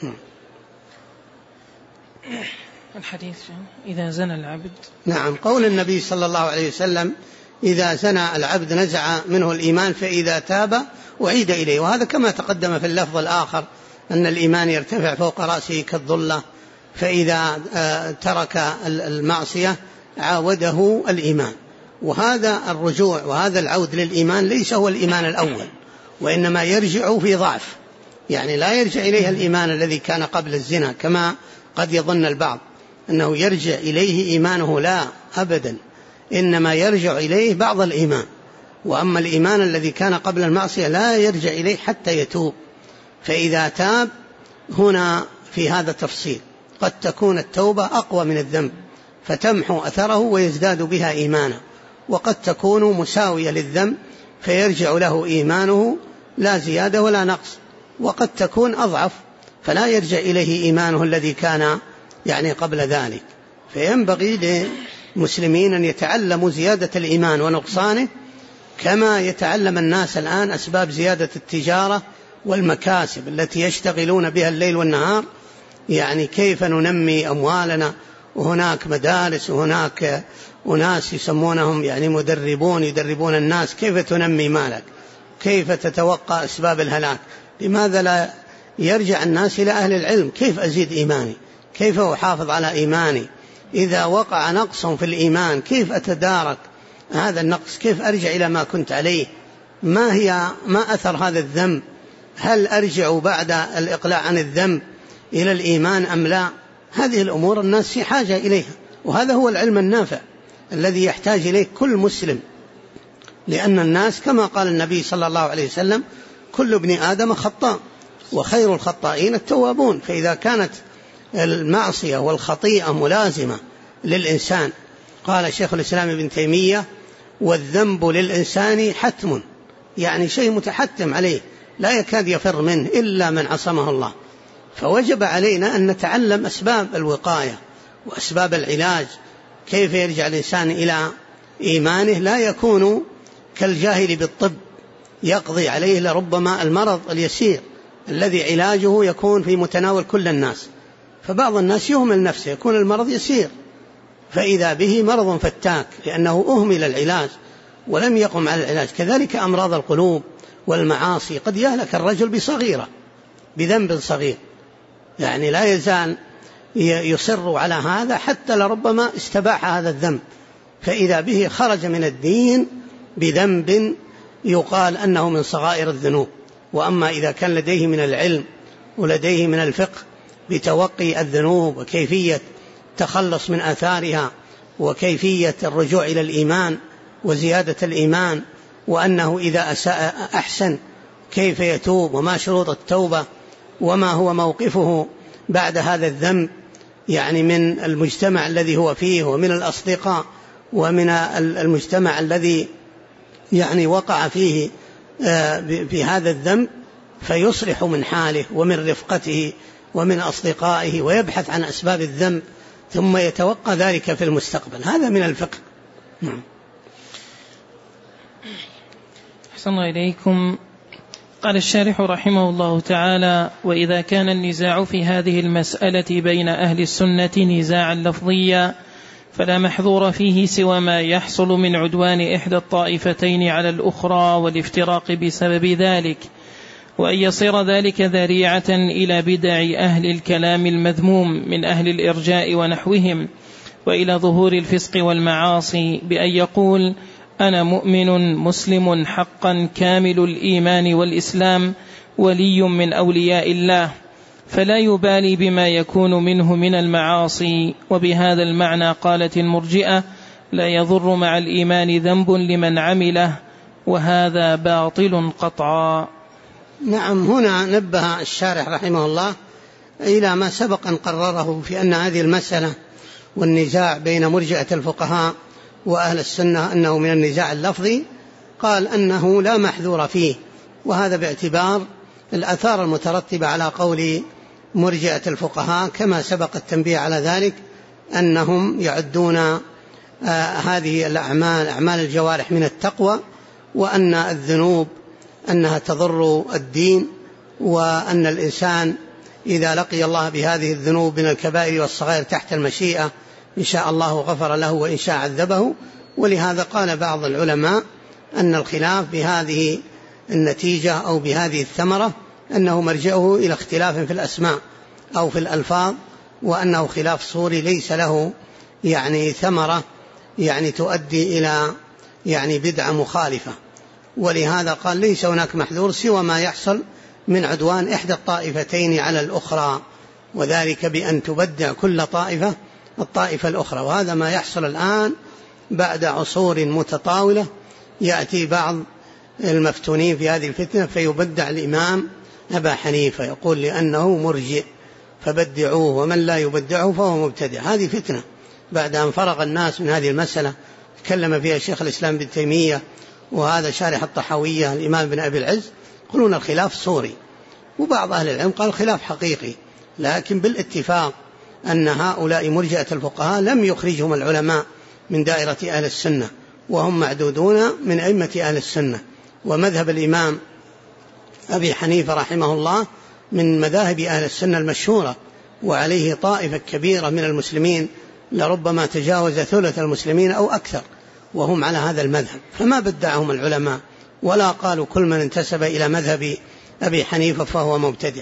الحديث إذا زنى العبد. نعم، قول النبي صلى الله عليه وسلم إذا زنى العبد نزع منه الإيمان فإذا تاب أعيد إليه، وهذا كما تقدم في اللفظ الآخر أن الإيمان يرتفع فوق رأسه كالظلة، فإذا ترك المعصية عاوده الإيمان. وهذا الرجوع وهذا العود للإيمان ليس هو الإيمان الأول، وإنما يرجع في ضعف، يعني لا يرجع إليه الإيمان الذي كان قبل الزنا كما قد يظن البعض أنه يرجع إليه إيمانه، لا أبدا، إنما يرجع إليه بعض الإيمان. وأما الإيمان الذي كان قبل المعصية لا يرجع إليه حتى يتوب. فإذا تاب هنا في هذا تفصيل، قد تكون التوبة أقوى من الذنب فتمحو أثره ويزداد بها إيمانا، وقد تكون مساوية للذنب فيرجع له إيمانه لا زيادة ولا نقص، وقد تكون أضعف فلا يرجع إليه إيمانه الذي كان يعني قبل ذلك. فينبغي للمسلمين أن يتعلموا زيادة الإيمان ونقصانه كما يتعلم الناس الآن أسباب زيادة التجارة والمكاسب التي يشتغلون بها الليل والنهار، يعني كيف ننمي أموالنا، وهناك مدارس وهناك أناس يسمونهم يعني مدربون يدربون الناس كيف تنمي مالك، كيف تتوقع أسباب الهلاك. لماذا لا يرجع الناس إلى أهل العلم؟ كيف أزيد إيماني، كيف أحافظ على إيماني، إذا وقع نقص في الإيمان كيف أتدارك هذا النقص، كيف أرجع إلى ما كنت عليه، ما أثر هذا الذنب، هل أرجع بعد الإقلاع عن الذنب إلى الإيمان أم لا. هذه الأمور الناس في حاجة إليها، وهذا هو العلم النافع الذي يحتاج إليه كل مسلم، لأن الناس كما قال النبي صلى الله عليه وسلم كل ابن آدم خطاء وخير الخطائين التوابون. فإذا كانت المعصية والخطيئة ملازمة للإنسان، قال شيخ الإسلام ابن تيمية والذنب للإنسان حتم، يعني شيء متحتم عليه لا يكاد يفر منه إلا من عصمه الله. فوجب علينا أن نتعلم أسباب الوقاية وأسباب العلاج، كيف يرجع الإنسان إلى إيمانه، لا يكون كالجاهل بالطب يقضي عليه لربما المرض اليسير الذي علاجه يكون في متناول كل الناس. فبعض الناس يهمل نفسه، يكون المرض يسير فإذا به مرض فتاك لأنه أهمل العلاج ولم يقم على العلاج. كذلك أمراض القلوب والمعاصي، قد يهلك الرجل بصغيرة بذنب صغير، يعني لا يزال يصر على هذا حتى لربما استباح هذا الذنب، فإذا به خرج من الدين بذنب يقال أنه من صغائر الذنوب. وأما إذا كان لديه من العلم ولديه من الفقه بتوقي الذنوب وكيفية تخلص من آثارها وكيفية الرجوع إلى الإيمان وزيادة الإيمان، وأنه إذا أساء أحسن كيف يتوب وما شروط التوبة وما هو موقفه بعد هذا الذنب، يعني من المجتمع الذي هو فيه ومن الأصدقاء ومن المجتمع الذي يعني وقع فيه في هذا الذنب، فيصلح من حاله ومن رفقته ومن أصدقائه ويبحث عن أسباب الذنب ثم يتوقع ذلك في المستقبل. هذا من الفقه. أحسن الله إليكم. قال الشارح رحمه الله تعالى: وإذا كان النزاع في هذه المسألة بين أهل السنة نزاعا لفظيا فلا محظور فيه سوى ما يحصل من عدوان إحدى الطائفتين على الأخرى والافتراق بسبب ذلك، وأن يصير ذلك ذريعة إلى بدع أهل الكلام المذموم من أهل الإرجاء ونحوهم، وإلى ظهور الفسق والمعاصي، بأن يقول: أنا مؤمن مسلم حقا كامل الإيمان والإسلام ولي من أولياء الله، فلا يبالي بما يكون منه من المعاصي. وبهذا المعنى قالت المرجئة: لا يضر مع الإيمان ذنب لمن عمله، وهذا باطل قطعا. نعم، هنا نبه الشارح رحمه الله إلى ما سبق أن قرره في أن هذه المسألة والنزاع بين مرجئة الفقهاء وأهل السنة أنه من النزاع اللفظي، قال أنه لا محذور فيه، وهذا باعتبار الآثار المترتبة على قول مرجئة الفقهاء، كما سبق التنبيه على ذلك أنهم يعدون هذه الأعمال أعمال الجوارح من التقوى، وأن الذنوب أنها تضر الدين، وأن الإنسان إذا لقي الله بهذه الذنوب من الكبائر والصغائر تحت المشيئة إن شاء الله غفر له وإن شاء عذبه. ولهذا قال بعض العلماء أن الخلاف بهذه النتيجة أو بهذه الثمرة أنه مرجعه إلى اختلاف في الأسماء أو في الألفاظ، وأنه خلاف صوري ليس له ثمرة تؤدي إلى بدعة مخالفة. ولهذا قال: ليس هناك محذور سوى ما يحصل من عدوان إحدى الطائفتين على الأخرى، وذلك بأن تبدع كل طائفة الطائفة الأخرى. وهذا ما يحصل الآن بعد عصور متطاولة، يأتي بعض المفتونين في هذه الفتنة فيبدع الإمام أبا حنيفة، يقول لأنه مرجئ فبدعوه، ومن لا يبدعه فهو مبتدع. هذه فتنة بعد أن فرغ الناس من هذه المسألة تكلم فيها شيخ الإسلام ابن تيمية، وهذا شارح الطحاوية الإمام بن أبي العز، يقولون الخلاف صوري. وبعض أهل العلم قال الخلاف حقيقي، لكن بالاتفاق أن هؤلاء مرجئة الفقهاء لم يخرجهم العلماء من دائرة أهل السنة، وهم معدودون من أئمة أهل السنة. ومذهب الإمام أبي حنيفة رحمه الله من مذاهب أهل السنة المشهورة، وعليه طائفة كبيرة من المسلمين لربما تجاوز ثلث المسلمين أو أكثر، وهم على هذا المذهب، فما بدعهم العلماء ولا قالوا كل من انتسب إلى مذهب أبي حنيفة فهو مبتدع.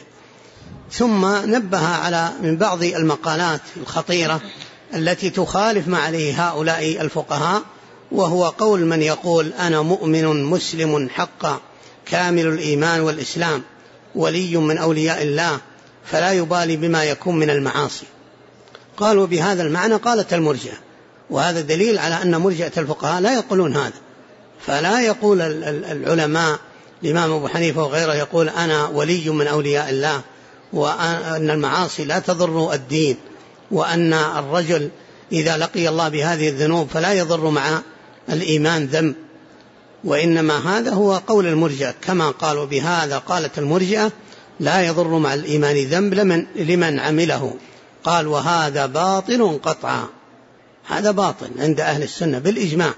ثم نبه على من بعض المقالات الخطيرة التي تخالف ما عليه هؤلاء الفقهاء، وهو قول من يقول: أنا مؤمن مسلم حقا كامل الإيمان والإسلام ولي من أولياء الله، فلا يبالي بما يكون من المعاصي. قالوا بهذا المعنى قالت المرجئة، وهذا دليل على أن مرجئة الفقهاء لا يقولون هذا. فلا يقول العلماء الإمام أبو حنيفة وغيره يقول: أنا ولي من أولياء الله، وأن المعاصي لا تضر الدين، وأن الرجل إذا لقي الله بهذه الذنوب فلا يضر مع الإيمان ذنب. وإنما هذا هو قول المرجئة، كما قالوا بهذا قالت المرجئة: لا يضر مع الإيمان ذنب لمن عمله. قال: وهذا باطل قطعا. هذا باطل عند أهل السنة بالإجماع.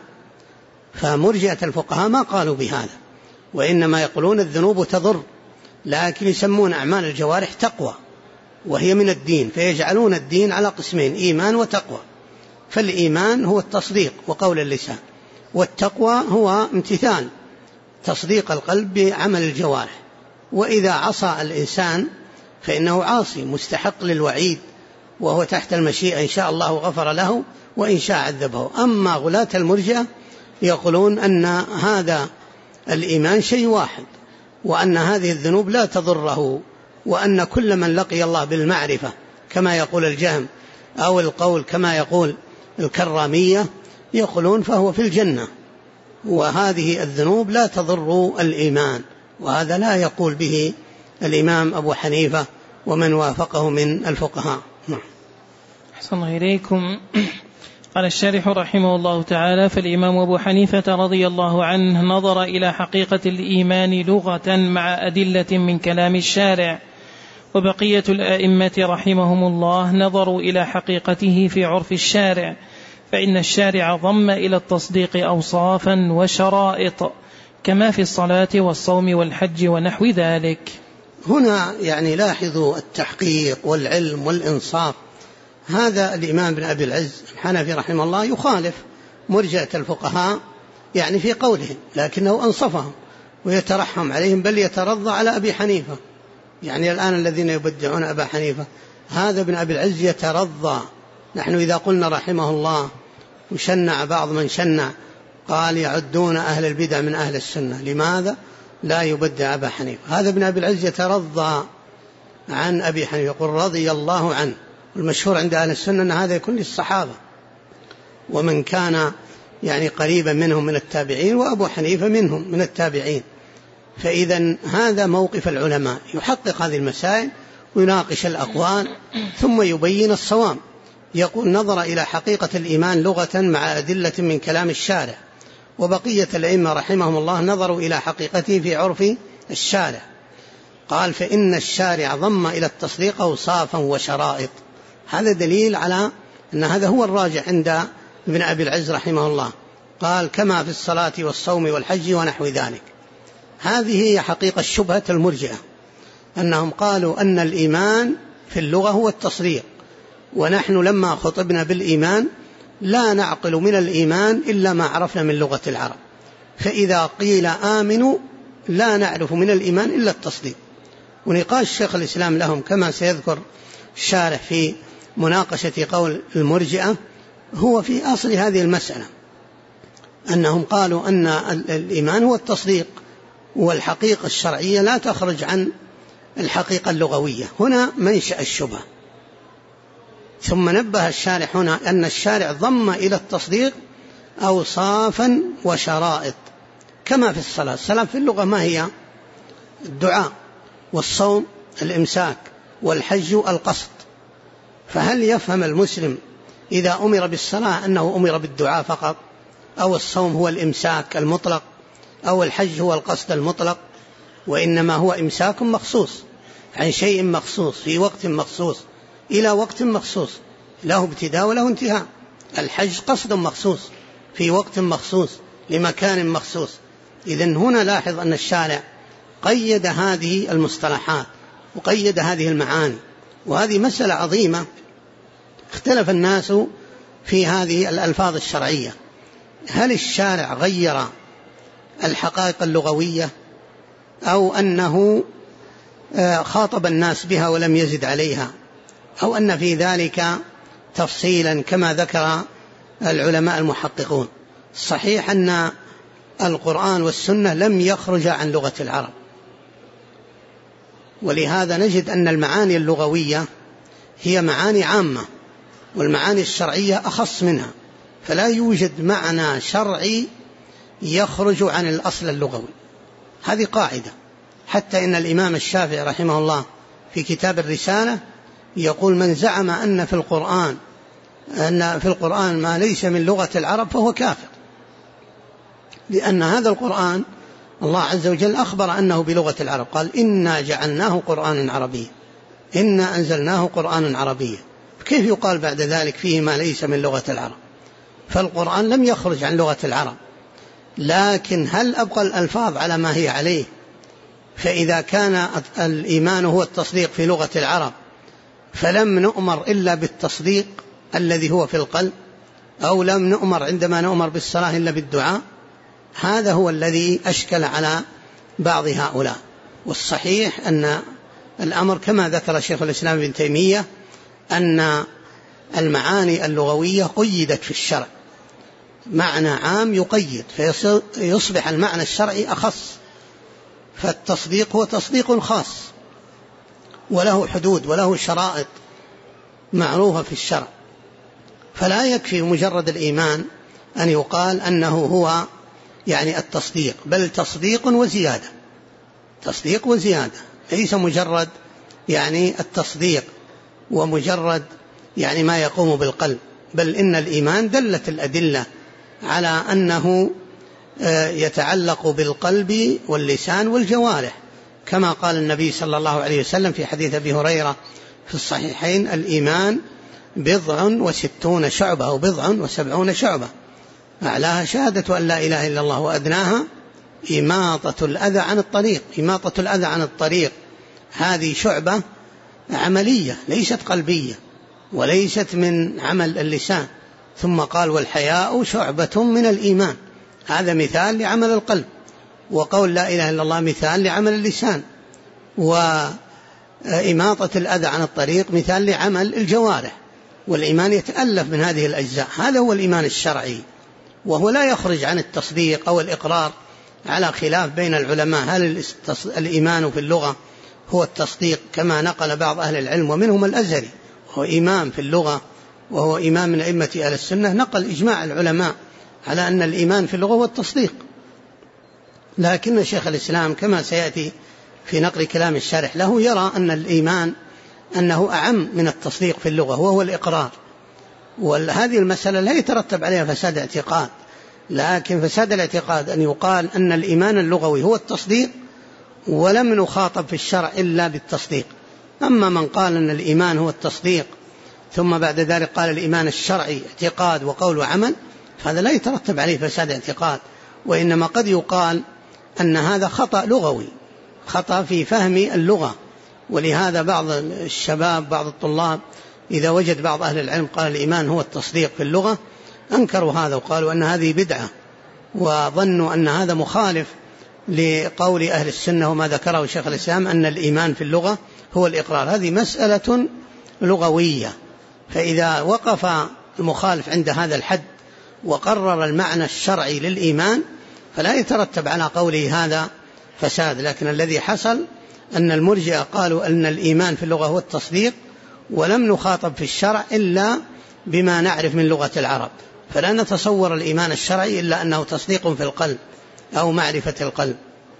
فمرجئة الفقهاء ما قالوا بهذا، وإنما يقولون الذنوب تضر، لكن يسمون أعمال الجوارح تقوى، وهي من الدين، فيجعلون الدين على قسمين: إيمان وتقوى. فالإيمان هو التصديق وقول اللسان، والتقوى هو امتثال تصديق القلب بعمل الجوارح. وإذا عصى الإنسان فإنه عاصي مستحق للوعيد، وهو تحت المشيئة إن شاء الله غفر له وإن شاء عذبه. أما غلاة المرجئة يقولون أن هذا الإيمان شيء واحد، وأن هذه الذنوب لا تضره، وأن كل من لقي الله بالمعرفة كما يقول الجهم، أو القول كما يقول الكرامية، يقولون فهو في الجنة، وهذه الذنوب لا تضر الإيمان. وهذا لا يقول به الإمام أبو حنيفة ومن وافقه من الفقهاء. أحسن الله إليكم. قال الشارح رحمه الله تعالى: فالإمام أبو حنيفة رضي الله عنه نظر إلى حقيقة الإيمان لغة مع أدلة من كلام الشارع، وبقية الآئمة رحمهم الله نظروا إلى حقيقته في عرف الشارع، فإن الشارع ضم إلى التصديق أوصافا وشرائط كما في الصلاة والصوم والحج ونحو ذلك. هنا يعني لاحظوا التحقيق والعلم والإنصاف. هذا الإمام بن أبي العز الحنفي رحمه الله يخالف مرجئة الفقهاء يعني في قولهم، لكنه أنصفهم ويترحم عليهم، بل يترضى على أبي حنيفة. يعني الآن الذين يبدعون أبا حنيفة، هذا ابن أبي العز يترضى. نحن إذا قلنا رحمه الله وشنع بعض من شنع، قال يعدون أهل البدع من أهل السنة، لماذا لا يبدع أبا حنيفة؟ هذا ابن أبي العز يترضى عن أبي حنيفة، يقول رضي الله عنه. والمشهور عند أهل السنة أن هذا يكون للصحابة ومن كان يعني قريبا منهم من التابعين، وأبو حنيفة منهم من التابعين. فإذا هذا موقف العلماء، يحقق هذه المسائل ويناقش الأقوال ثم يبين الصواب. يقول نظر إلى حقيقة الإيمان لغة مع أدلة من كلام الشارع، وبقية الأئمة رحمهم الله نظروا إلى حقيقته في عرف الشارع. قال فإن الشارع ضم إلى التصديق أوصافا وشرائط. هذا دليل على أن هذا هو الراجح عند ابن أبي العز رحمه الله. قال كما في الصلاة والصوم والحج ونحو ذلك. هذه هي حقيقة شبهة المرجئة، أنهم قالوا أن الإيمان في اللغة هو التصديق، ونحن لما خطبنا بالإيمان لا نعقل من الإيمان إلا ما عرفنا من لغة العرب، فإذا قيل آمنوا لا نعرف من الإيمان إلا التصديق. ونقاش شيخ الإسلام لهم كما سيذكر الشارح في مناقشة قول المرجئة هو في أصل هذه المسألة، أنهم قالوا أن الإيمان هو التصديق، والحقيقة الشرعية لا تخرج عن الحقيقة اللغوية. هنا منشأ الشبهة. ثم نبه الشارح هنا أن الشارع ضم إلى التصديق أوصافا وشرائط كما في الصلاة. الصلاة في اللغة ما هي؟ الدعاء، والصوم الإمساك، والحج القصد. فهل يفهم المسلم إذا أمر بالصلاة أنه أمر بالدعاء فقط، أو الصوم هو الإمساك المطلق، أو الحج هو القصد المطلق؟ وإنما هو إمساك مخصوص عن شيء مخصوص في وقت مخصوص إلى وقت مخصوص، له ابتداء وله انتهاء. الحج قصد مخصوص في وقت مخصوص لمكان مخصوص. إذن هنا لاحظ أن الشارع قيد هذه المصطلحات وقيد هذه المعاني، وهذه مسألة عظيمة اختلف الناس في هذه الألفاظ الشرعية. هل الشارع غير الحقائق اللغوية، أو أنه خاطب الناس بها ولم يزد عليها، أو أن في ذلك تفصيلا كما ذكر العلماء المحققون؟ صحيح أن القرآن والسنة لم يخرج عن لغة العرب، ولهذا نجد أن المعاني اللغوية هي معاني عامة، والمعاني الشرعية أخص منها، فلا يوجد معنى شرعي يخرج عن الأصل اللغوي. هذه قاعدة. حتى إن الإمام الشافعي رحمه الله في كتاب الرسالة يقول من زعم أن في القرآن ما ليس من لغة العرب فهو كافر، لأن هذا القرآن الله عز وجل أخبر أنه بلغة العرب، قال إنا جعلناه قرآنا عربيا، إنا أنزلناه قرآنا عربيا. كيف يقال بعد ذلك فيه ما ليس من لغة العرب؟ فالقرآن لم يخرج عن لغة العرب، لكن هل أبقى الألفاظ على ما هي عليه؟ فإذا كان الإيمان هو التصديق في لغة العرب فلم نؤمر إلا بالتصديق الذي هو في القلب، أو لم نؤمر عندما نؤمر بالصلاة إلا بالدعاء. هذا هو الذي أشكل على بعض هؤلاء. والصحيح أن الأمر كما ذكر شيخ الإسلام ابن تيمية أن المعاني اللغوية قيدت في الشرع، معنى عام يقيد فيصبح المعنى الشرعي أخص. فالتصديق هو تصديق خاص وله حدود وله شرائط معروفة في الشرع، فلا يكفي مجرد الإيمان أن يقال أنه هو يعني التصديق، بل تصديق وزيادة، تصديق وزيادة، ليس مجرد يعني التصديق ومجرد يعني ما يقوم بالقلب، بل إن الإيمان دلت الأدلة على أنه يتعلق بالقلب واللسان والجوارح، كما قال النبي صلى الله عليه وسلم في حديث أبي هريرة في الصحيحين الإيمان 69 شعبة أو 70 شعبة، أعلاها شهادة أن لا إله إلا الله، وأدناها إماطة الأذى عن الطريق. إماطة الأذى عن الطريق هذه شعبة عملية ليست قلبية وليست من عمل اللسان. ثم قال والحياء شعبة من الإيمان، هذا مثال لعمل القلب، وقول لا إله إلا الله مثال لعمل اللسان، وإماطة الأذى عن الطريق مثال لعمل الجوارح. والإيمان يتألف من هذه الأجزاء، هذا هو الإيمان الشرعي، وهو لا يخرج عن التصديق أو الإقرار، على خلاف بين العلماء هل الإيمان في اللغة هو التصديق كما نقل بعض أهل العلم ومنهم الأزهري هو إمام في اللغة وهو إمام من أئمة أهل السنة، نقل إجماع العلماء على أن الإيمان في اللغة هو التصديق. لكن شيخ الإسلام كما سيأتي في نقل كلام الشارح له يرى أن الإيمان أنه أعم من التصديق في اللغة وهو الإقرار. وهذه المسألة لا يترتب عليها فساد اعتقاد، لكن فساد الاعتقاد أن يقال أن الإيمان اللغوي هو التصديق ولم نخاطب في الشرع إلا بالتصديق. أما من قال أن الإيمان هو التصديق ثم بعد ذلك قال الإيمان الشرعي اعتقاد وقول وعمل، فهذا لا يترتب عليه فساد اعتقاد، وإنما قد يقال أن هذا خطأ لغوي، خطأ في فهم اللغة. ولهذا بعض الشباب بعض الطلاب إذا وجد بعض أهل العلم قال الإيمان هو التصديق في اللغة أنكروا هذا وقالوا أن هذه بدعة، وظنوا أن هذا مخالف لقول أهل السنة وما ذكره شيخ الإسلام أن الإيمان في اللغة هو الإقرار. هذه مسألة لغوية، فإذا وقف المخالف عند هذا الحد وقرر المعنى الشرعي للإيمان فلا يترتب على قوله هذا فساد. لكن الذي حصل أن المرجئة قالوا أن الإيمان في اللغة هو التصديق ولم نخاطب في الشرع إلا بما نعرف من لغة العرب، فلا نتصور الإيمان الشرعي إلا أنه تصديق في القلب أو معرفة القلب.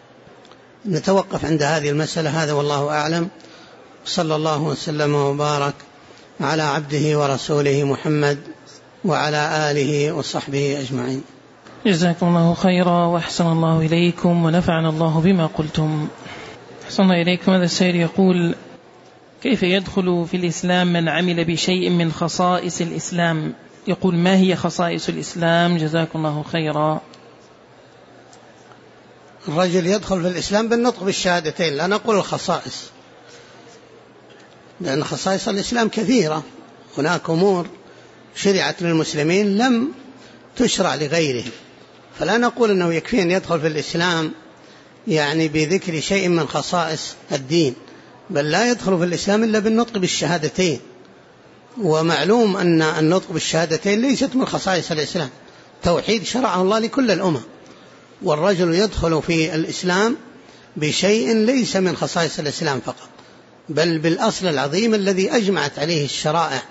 نتوقف عند هذه المسألة، هذا والله أعلم. صلى الله وسلم وبارك على عبده ورسوله محمد وعلى آله وصحبه أجمعين. جزاكم الله خيرا وأحسن الله إليكم ونفعنا الله بما قلتم. أحسن إليكم. هذا السائل يقول: كيف يدخل في الإسلام من عمل بشيء من خصائص الإسلام؟ يقول: ما هي خصائص الإسلام؟ جزاكم الله خيرا. الرجل يدخل في الإسلام بالنطق بالشهادتين، لا نقول الخصائص، لأن خصائص الإسلام كثيرة، هناك أمور شرعت للمسلمين لم تشرع لغيرهم، فلا نقول أنه يكفي أن يدخل في الإسلام يعني بذكر شيء من خصائص الدين، بل لا يدخل في الإسلام إلا بالنطق بالشهادتين. ومعلوم أن النطق بالشهادتين ليست من خصائص الإسلام، توحيد شرعه الله لكل الأمم، والرجل يدخل في الإسلام بشيء ليس من خصائص الإسلام فقط، بل بالأصل العظيم الذي أجمعت عليه الشرائع،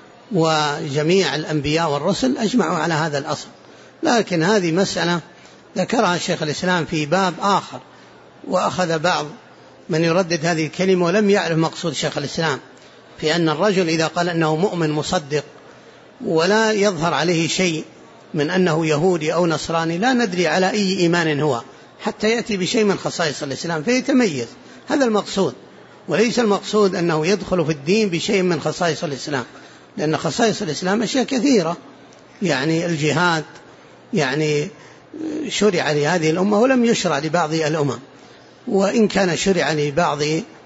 وجميع الأنبياء والرسل أجمعوا على هذا الأصل. لكن هذه مسألة ذكرها شيخ الإسلام في باب آخر، وأخذ بعض من يردد هذه الكلمة ولم يعرف مقصود شيخ الإسلام في أن الرجل إذا قال أنه مؤمن مصدق ولا يظهر عليه شيء من أنه يهودي أو نصراني، لا ندري على أي إيمان هو حتى يأتي بشيء من خصائص الإسلام فيتميز. هذا المقصود، وليس المقصود أنه يدخل في الدين بشيء من خصائص الإسلام، لأن خصائص الإسلام أشياء كثيرة، يعني الجهاد يعني شرع لهذه الأمة ولم يشرع لبعض الأمم، وإن كان شرع لبعض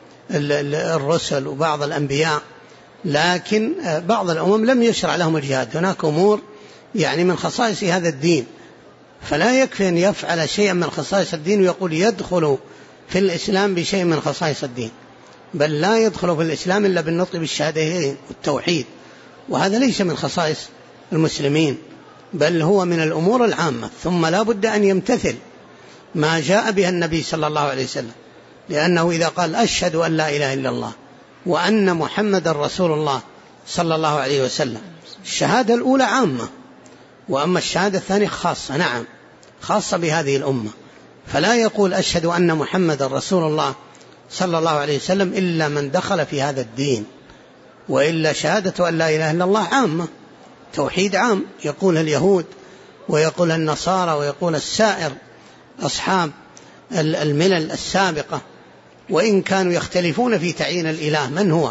الرسل وبعض الأنبياء، لكن بعض الأمم لم يشرع لهم الجهاد. هناك أمور يعني من خصائص هذا الدين، فلا يكفي أن يفعل شيئا من خصائص الدين ويقول يدخل في الإسلام بشيء من خصائص الدين، بل لا يدخل في الإسلام إلا بالنطق بالشهادتين والتوحيد، وهذا ليس من خصائص المسلمين، بل هو من الأمور العامة. ثم لا بد أن يمتثل ما جاء بها النبي صلى الله عليه وسلم، لأنه إذا قال أشهد أن لا إله إلا الله وأن محمد رسول الله صلى الله عليه وسلم، الشهادة الأولى عامة، وأما الشهادة الثانية خاصة، نعم خاصة بهذه الأمة، فلا يقول أشهد أن محمد رسول الله صلى الله عليه وسلم إلا من دخل في هذا الدين، وإلا شهادة أن لا إله إلا الله عامة، توحيد عام يقول اليهود ويقول النصارى ويقول السائر أصحاب الملل السابقة، وإن كانوا يختلفون في تعيين الإله من هو،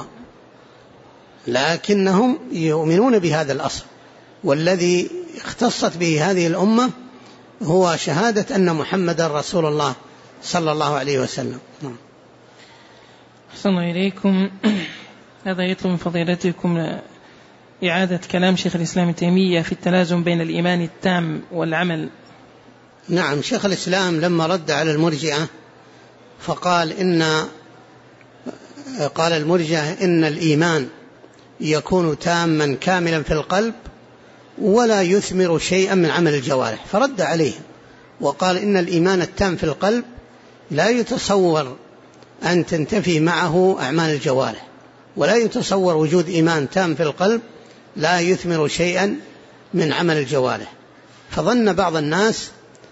لكنهم يؤمنون بهذا الأصل. والذي اختصت به هذه الأمة هو شهادة أن محمد رسول الله صلى الله عليه وسلم. أحسن إليكم. هذا يطلب من فضيلتكم إعادة كلام شيخ الإسلام تيمية في التلازم بين الإيمان التام والعمل. نعم، شيخ الإسلام لما رد على المرجئة فقال قال المرجئة إن الإيمان يكون تاما كاملا في القلب ولا يثمر شيئا من عمل الجوارح، فرد عليه وقال إن الإيمان التام في القلب لا يتصور أن تنتفي معه أعمال الجوارح، ولا يتصور وجود إيمان تام في القلب لا يثمر شيئا من عمل الجوارح. فظن بعض الناس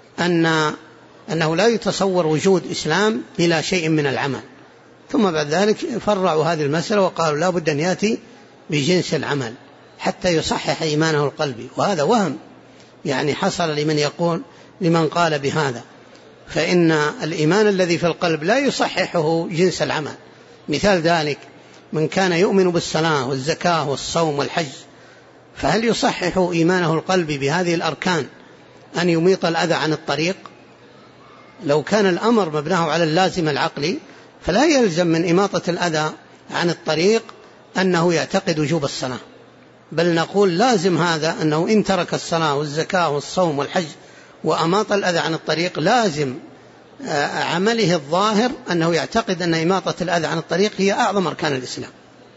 أنه لا يتصور وجود إسلام بلا شيء من العمل، ثم بعد ذلك فرعوا هذه المسألة وقالوا لا بد أن يأتي بجنس العمل حتى يصحح إيمانه القلبي، وهذا وهم يعني حصل لمن قال بهذا، فإن الإيمان الذي في القلب لا يصححه جنس العمل. مثال ذلك من كان يؤمن بالصلاة والزكاة والصوم والحج، فهل يصحح إيمانه القلبي بهذه الأركان أن يميط الأذى عن الطريق؟ لو كان الأمر مبناه على اللازم العقلي فلا يلزم من إماطة الأذى عن الطريق أنه يعتقد وجوب الصلاة، بل نقول لازم هذا أنه إن ترك الصلاة والزكاة والصوم والحج وأماط الأذى عن الطريق لازم عمله الظاهر أنه يعتقد أن إماطة الأذى عن الطريق هي أعظم أركان الإسلام.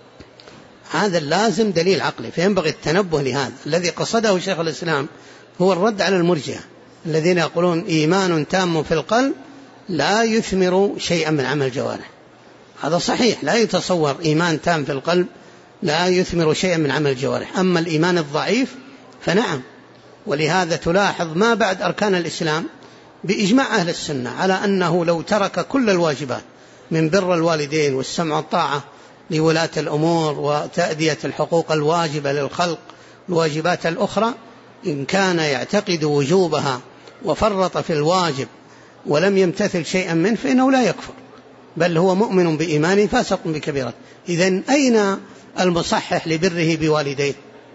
هذا اللازم دليل عقلي، فينبغي التنبه لهذا. الذي قصده شيخ الإسلام هو الرد على المرجئة الذين يقولون إيمان تام في القلب لا يثمر شيئا من عمل الجوارح. هذا صحيح، لا يتصور إيمان تام في القلب لا يثمر شيئا من عمل الجوارح. أما الإيمان الضعيف فنعم، ولهذا تلاحظ ما بعد أركان الإسلام بإجماع أهل السنة على أنه لو ترك كل الواجبات من بر الوالدين والسمع والطاعة لولاة الأمور وتأدية الحقوق الواجبة للخلق الواجبات الأخرى، إن كان يعتقد وجوبها وفرط في الواجب ولم يمتثل شيئا منه فإنه لا يكفر، بل هو مؤمن بإيمانه فاسق بكبيرته. إذن أين المصحح لبره بوالديه؟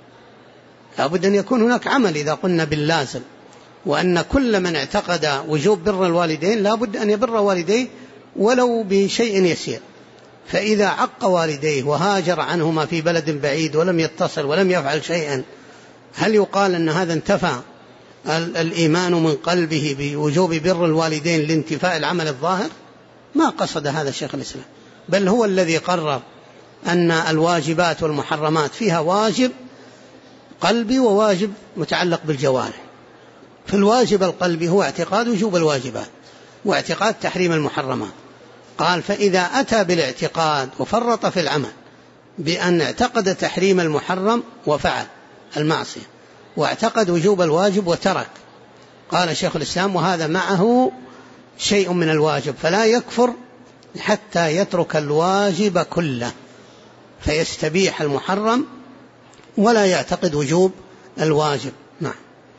لابد أن يكون هناك عمل إذا قلنا باللازم، وأن كل من اعتقد وجوب بر الوالدين لابد أن يبر والديه ولو بشيء يسير. فإذا عق والديه وهاجر عنهما في بلد بعيد ولم يتصل ولم يفعل شيئا، هل يقال أن هذا انتفى الإيمان من قلبه بوجوب بر الوالدين لانتفاء العمل الظاهر؟ ما قصد هذا شيخ الإسلام، بل هو الذي قرر أن الواجبات والمحرمات فيها واجب قلبي وواجب متعلق بالجوارح. فالواجب القلبي هو اعتقاد وجوب الواجبات واعتقاد تحريم المحرمات. قال فإذا أتى بالاعتقاد وفرط في العمل بأن اعتقد تحريم المحرم وفعل المعصية واعتقد وجوب الواجب وترك، قال شيخ الإسلام وهذا معه شيء من الواجب فلا يكفر حتى يترك الواجب كله، فيستبيح المحرم ولا يعتقد وجوب الواجب. نعم.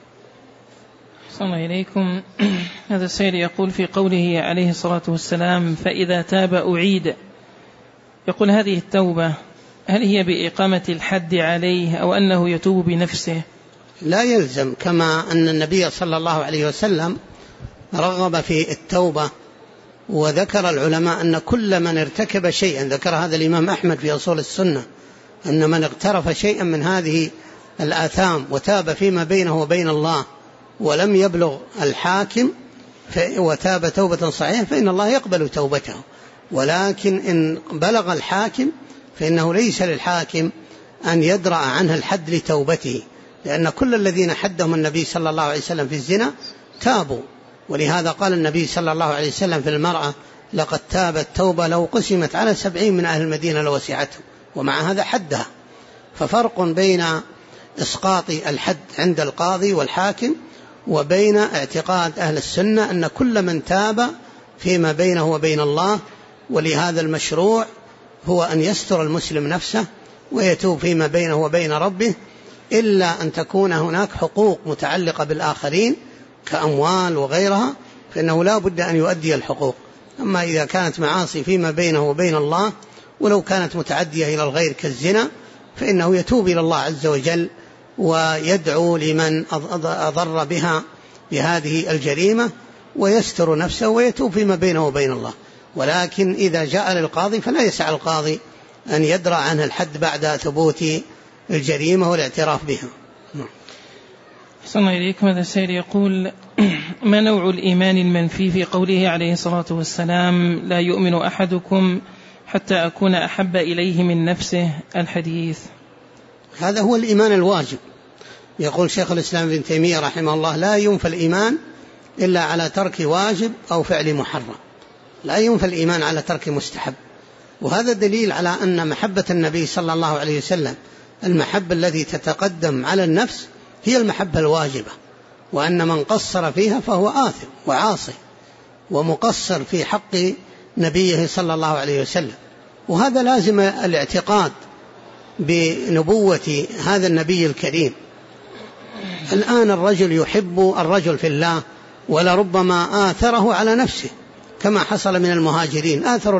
صلى الله إليكم. هذا السيد يقول في قوله عليه الصلاة والسلام فإذا تاب أعيد، يقول هذه التوبة هل هي بإقامة الحد عليه أو أنه يتوب بنفسه؟ لا يلزم، كما أن النبي صلى الله عليه وسلم رغب في التوبة، وذكر العلماء أن كل من ارتكب شيئا، ذكر هذا الإمام أحمد في أصول السنة، أن من اقترف شيئا من هذه الآثام وتاب فيما بينه وبين الله ولم يبلغ الحاكم وتاب توبة صحيحة فإن الله يقبل توبته، ولكن إن بلغ الحاكم فإنه ليس للحاكم أن يدرأ عنه الحد لتوبته، لأن كل الذين حدهم النبي صلى الله عليه وسلم في الزنا تابوا. ولهذا قال النبي صلى الله عليه وسلم في المرأة لقد تابت توبة لو قسمت على 70 من أهل المدينة لوسعتهم، ومع هذا حدها. ففرق بين إسقاط الحد عند القاضي والحاكم وبين اعتقاد أهل السنة أن كل من تاب فيما بينه وبين الله. ولهذا المشروع هو أن يستر المسلم نفسه ويتوب فيما بينه وبين ربه، إلا أن تكون هناك حقوق متعلقة بالآخرين كأموال وغيرها فإنه لا بد أن يؤدي الحقوق. أما إذا كانت معاصي فيما بينه وبين الله ولو كانت متعدية إلى الغير كالزنا فإنه يتوب إلى الله عز وجل ويدعو لمن أضر بها بهذه الجريمة ويستر نفسه ويتوب فيما بينه وبين الله. ولكن إذا جاء للقاضي فلا يسع القاضي أن يدرأ عنه الحد بعد ثبوت الجريمة والاعتراف بها. أحسن الله إليكم. هذا السائل يقول: ما نوع الإيمان المنفي في قوله عليه الصلاة والسلام: لا يؤمن أحدكم حتى أكون أحب إليه من نفسه، الحديث؟ هذا هو الإيمان الواجب. يقول شيخ الإسلام ابن تيمية رحمه الله: لا ينفى الإيمان إلا على ترك واجب أو فعل محرم، لا ينفى الإيمان على ترك مستحب. وهذا دليل على أن محبة النبي صلى الله عليه وسلم المحبة التي تتقدم على النفس هي المحبة الواجبة، وأن من قصر فيها فهو آثم وعاصي ومقصر في حق نبيه صلى الله عليه وسلم. وهذا لازم الاعتقاد بنبوة هذا النبي الكريم. الآن الرجل يحب الرجل في الله ولربما آثره على نفسه، كما حصل من المهاجرين، آثروا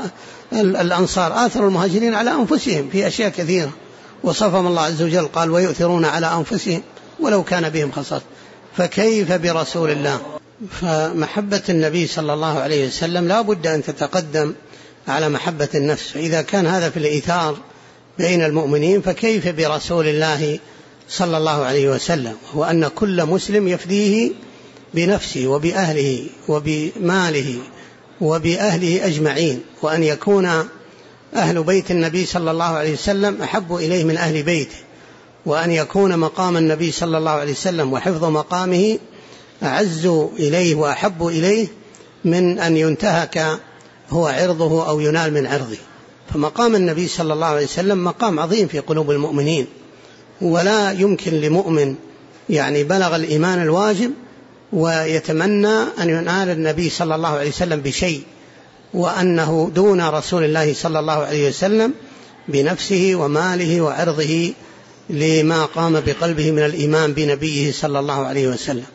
الأنصار آثروا المهاجرين على أنفسهم في أشياء كثيرة، وصفهم الله عز وجل قال: ويؤثرون على أنفسهم ولو كان بهم خصاصة. فكيف برسول الله؟ فمحبة النبي صلى الله عليه وسلم لا بد أن تتقدم على محبة النفس. فإذا كان هذا في الإيثار بين المؤمنين فكيف برسول الله صلى الله عليه وسلم، وأن كل مسلم يفديه بنفسه وبأهله وبماله وبأهله أجمعين، وأن يكون أهل بيت النبي صلى الله عليه وسلم أحب إليه من أهل بيته، وأن يكون مقام النبي صلى الله عليه وسلم وحفظ مقامه أعز إليه وأحب إليه من أن ينتهك هو عرضه أو ينال من عرضه. فمقام النبي صلى الله عليه وسلم مقام عظيم في قلوب المؤمنين، ولا يمكن لمؤمن بلغ الإيمان الواجب ويتمنى أن ينال النبي صلى الله عليه وسلم بشيء، وأنه دون رسول الله صلى الله عليه وسلم بنفسه وماله وعرضه لما قام بقلبه من الإيمان بنبيه صلى الله عليه وسلم.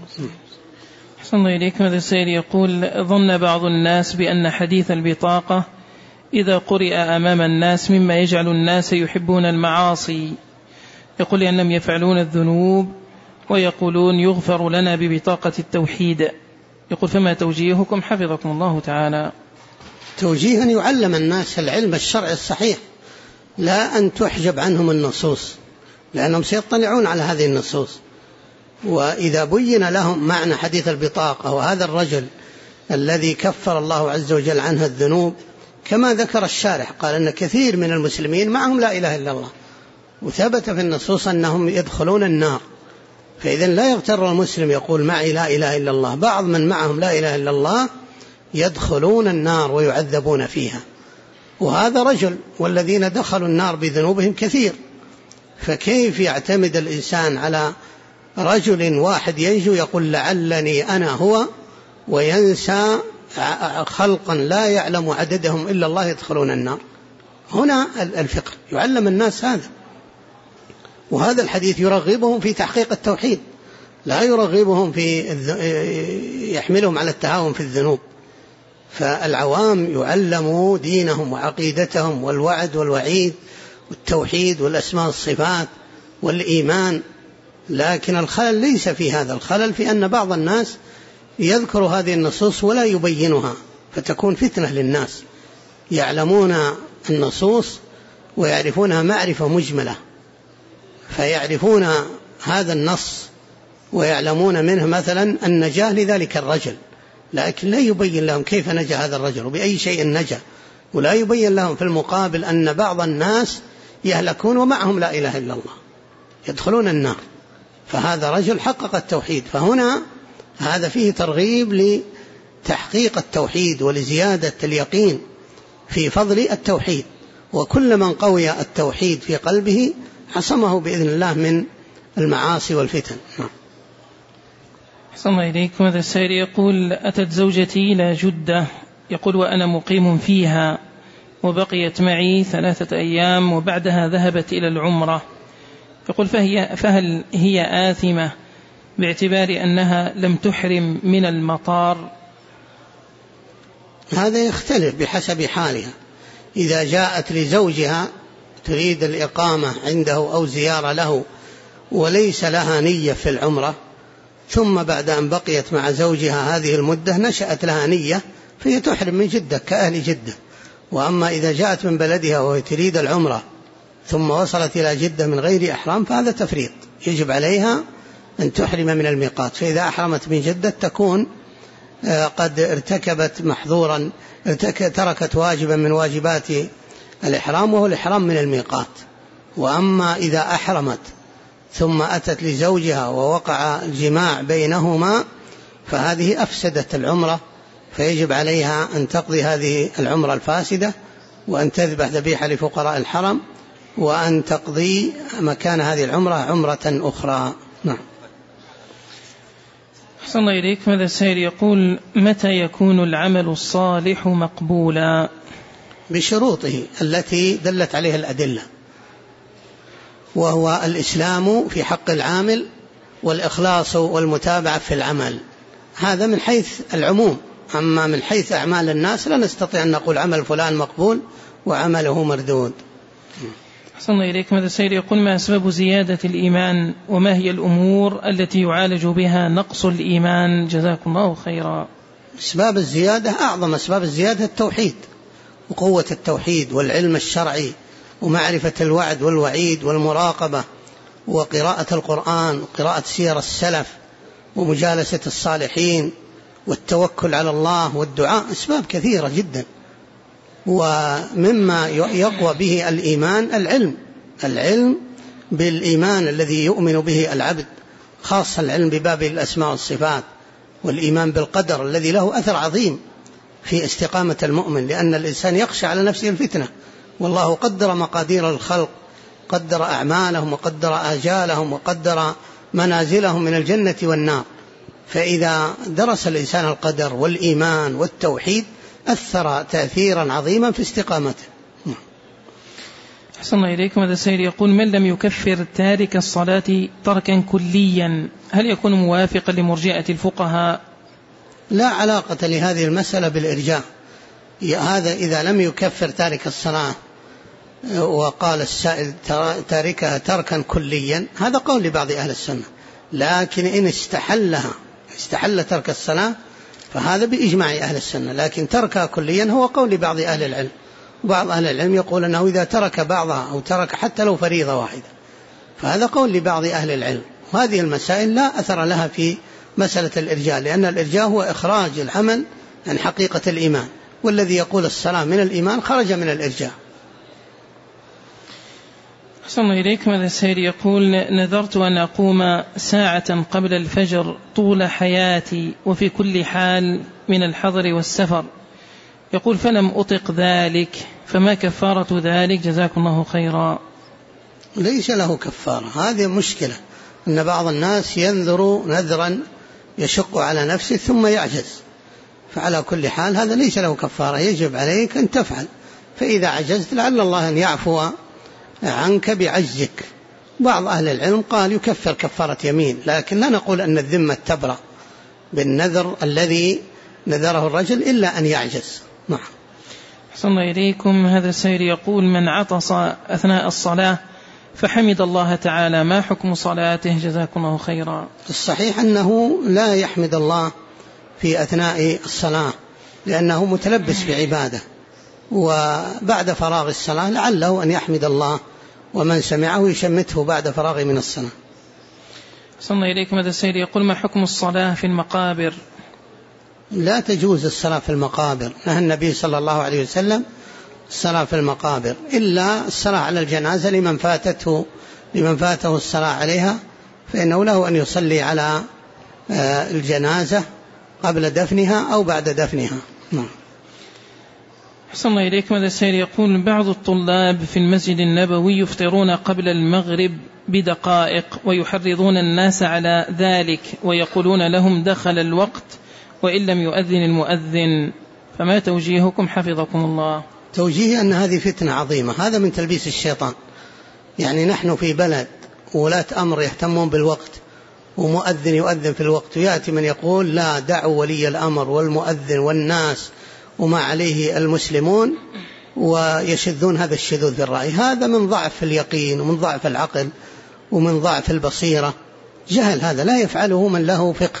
أحسن الله إليكم. هذا السائل يقول: ظن بعض الناس بأن حديث البطاقة إذا قرئ أمام الناس مما يجعل الناس يحبون المعاصي، يقول لأنهم يفعلون الذنوب ويقولون يغفر لنا ببطاقة التوحيد، يقول: فما توجيهكم حفظكم الله تعالى؟ توجيه أن يعلم الناس العلم الشرعي الصحيح، لا أن تحجب عنهم النصوص، لأنهم سيطلعون على هذه النصوص. وإذا بين لهم معنى حديث البطاقة وهذا الرجل الذي كفر الله عز وجل عنه الذنوب، كما ذكر الشارح قال أن كثير من المسلمين معهم لا إله إلا الله، وثبت في النصوص أنهم يدخلون النار. فإذا لا يغتر المسلم يقول معي لا إله إلا الله، بعض من معهم لا إله إلا الله يدخلون النار ويعذبون فيها، وهذا رجل، والذين دخلوا النار بذنوبهم كثير. فكيف يعتمد الإنسان على رجل واحد ينجو يقول لعلني أنا هو، وينسى خلقا لا يعلم عددهم إلا الله يدخلون النار؟ هنا الفقه يعلم الناس هذا. وهذا الحديث يرغبهم في تحقيق التوحيد، لا يرغبهم يحملهم على التهاون في الذنوب. فالعوام يعلموا دينهم وعقيدتهم والوعد والوعيد والتوحيد والأسماء والصفات والإيمان. لكن الخلل ليس في هذا، الخلل في أن بعض الناس يذكر هذه النصوص ولا يبينها، فتكون فتنة للناس. يعلمون النصوص ويعرفونها معرفة مجملة، فيعرفون هذا النص ويعلمون منه مثلا النجاة لذلك الرجل، لكن لا يبين لهم كيف نجا هذا الرجل وبأي شيء نجا، ولا يبين لهم في المقابل أن بعض الناس يهلكون ومعهم لا إله إلا الله يدخلون النار. فهذا رجل حقق التوحيد. فهنا هذا فيه ترغيب لتحقيق التوحيد ولزيادة اليقين في فضل التوحيد، وكل من قوي التوحيد في قلبه حصمه بإذن الله من المعاصي والفتن. أحسن الله إليكم. هذا السائل يقول: أتت زوجتي إلى جدة، يقول وأنا مقيم فيها، وبقيت معي 3 أيام وبعدها ذهبت إلى العمرة، يقول فهل هي آثمة باعتبار أنها لم تحرم من المطار؟ هذا يختلف بحسب حالها. إذا جاءت لزوجها تريد الإقامة عنده أو زيارة له وليس لها نية في العمرة، ثم بعد أن بقيت مع زوجها هذه المدة نشأت لها نية فهي تحرم من جدة كأهل جدة. وأما إذا جاءت من بلدها وهي تريد العمرة ثم وصلت إلى جدة من غير إحرام فهذا تفريط، يجب عليها أن تحرم من الميقات. فإذا أحرمت من جدة تكون قد ارتكبت محظورا، تركت واجبا من واجبات الإحرام وهو الإحرام من الميقات. وأما إذا أحرمت ثم أتت لزوجها ووقع الجماع بينهما فهذه أفسدت العمرة، فيجب عليها أن تقضي هذه العمرة الفاسدة وأن تذبح ذبيحة لفقراء الحرم وأن تقضي مكان هذه العمرة عمرة أخرى. نعم. أحسن الله إليك. ماذا السائل يقول: متى يكون العمل الصالح مقبولا؟ بشروطه التي دلت عليها الأدلة، وهو الإسلام في حق العامل والإخلاص والمتابعة في العمل، هذا من حيث العموم. أما من حيث أعمال الناس لا نستطيع أن نقول عمل فلان مقبول وعمله مردود. أحسن الله إليك. ماذا السائل يقول: ما أسباب زيادة الإيمان وما هي الأمور التي يعالج بها نقص الإيمان؟ جزاكم الله خيرا. أسباب الزيادة، أعظم أسباب الزيادة التوحيد وقوة التوحيد والعلم الشرعي ومعرفة الوعد والوعيد والمراقبة وقراءة القرآن وقراءة سير السلف ومجالسة الصالحين والتوكل على الله والدعاء، أسباب كثيرة جدا. ومما يقوى به الإيمان العلم بالإيمان الذي يؤمن به العبد، خاصة العلم بباب الأسماء والصفات، والإيمان بالقدر الذي له أثر عظيم في استقامة المؤمن، لأن الإنسان يخشى على نفسه الفتنة، والله قدر مقادير الخلق، قدر أعمالهم وقدر آجالهم وقدر منازلهم من الجنة والنار. فإذا درس الإنسان القدر والإيمان والتوحيد أثر تأثيرا عظيما في استقامته. أحسن الله إليكم. هذا السائل يقول: من لم يكفر تارك الصلاة تركا كليا هل يكون موافقا لمرجئة الفقهاء؟ لا علاقة لهذه المسألة بالإرجاء. هذا إذا لم يكفر تارك الصلاة وقال السائل تاركها تركا كليا، هذا قول لبعض أهل السنة. لكن إن استحل ترك الصلاة فهذا بإجماع أهل السنة، لكن تركها كليا هو قول لبعض أهل العلم. وبعض أهل العلم يقول أنه إذا ترك بعضها أو ترك حتى لو فريضة واحدة فهذا قول لبعض أهل العلم. وهذه المسائل لا أثر لها في مسألة الإرجاء، لأن الإرجاء هو إخراج العمل عن حقيقة الإيمان، والذي يقول الصلاة من الإيمان خرج من الإرجاء. أحسن الله إليكم. هذا السائل يقول: نذرت أن أقوم ساعة قبل الفجر طول حياتي وفي كل حال من الحضر والسفر، يقول فلم أطق ذلك، فما كفارة ذلك؟ جزاكم الله خيرا. ليس له كفارة، هذه مشكلة، أن بعض الناس ينذر نذرا يشق على نفسه ثم يعجز، فعلى كل حال هذا ليس له كفارة، يجب عليك أن تفعل، فإذا عجزت لعل الله أن يعفو عنك بعجزك. بعض أهل العلم قال يكفر كفارة يمين، لكن لا نقول أن الذمة تبرأ بالنذر الذي نذره الرجل إلا أن يعجز. نعم. أحسن الله إليكم. هذا السائل يقول: من عطس أثناء الصلاة فحمد الله تعالى ما حكم صلاته؟ جزاكم الله خيرا. الصحيح أنه لا يحمد الله في أثناء الصلاة لأنه متلبس بعبادة، وبعد فراغ الصلاة لعله أن يحمد الله ومن سمعه يشمته بعد فراغه من الصلاة. أحسن الله إليكم. هذا السائل يقول: ما حكم الصلاة في المقابر؟ لا تجوز الصلاة في المقابر، نهى النبي صلى الله عليه وسلم الصلاة في المقابر، إلا الصلاة على الجنازة لمن فاته الصلاة عليها، فإنه له أن يصلي على الجنازة قبل دفنها أو بعد دفنها. نعم. أحسن الله إليكم. هذا السائل يقول: بعض الطلاب في المسجد النبوي يفطرون قبل المغرب بدقائق ويحرضون الناس على ذلك ويقولون لهم دخل الوقت وإن لم يؤذن المؤذن، فما توجيهكم حفظكم الله؟ توجيه أن هذه فتنة عظيمة، هذا من تلبيس الشيطان. يعني نحن في بلد ولاة أمر يهتمون بالوقت ومؤذن يؤذن في الوقت، ويأتي من يقول لا، دعوا ولي الأمر والمؤذن والناس وما عليه المسلمون، ويشذون هذا الشذوذ في الرأي. هذا من ضعف اليقين ومن ضعف العقل ومن ضعف البصيرة، جهل، هذا لا يفعله من له فقه.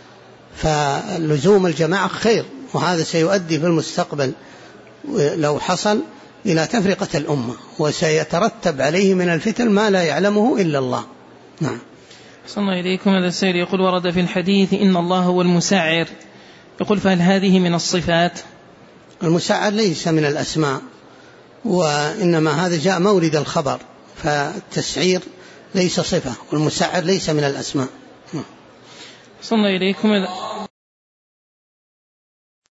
فلزوم الجماعة خير، وهذا سيؤدي في المستقبل لو حصل إلى تفرقة الأمة، وسيترتب عليه من الفتن ما لا يعلمه إلا الله. نعم. صلى إليكم. هذا السائل يقول: ورد في الحديث إن الله هو المسعر، يقول: فهل هذه من الصفات؟ المسعر ليس من الأسماء، وإنما هذا جاء مورد الخبر، فالتسعير ليس صفة، والمسعر ليس من الأسماء. صلى إليكم.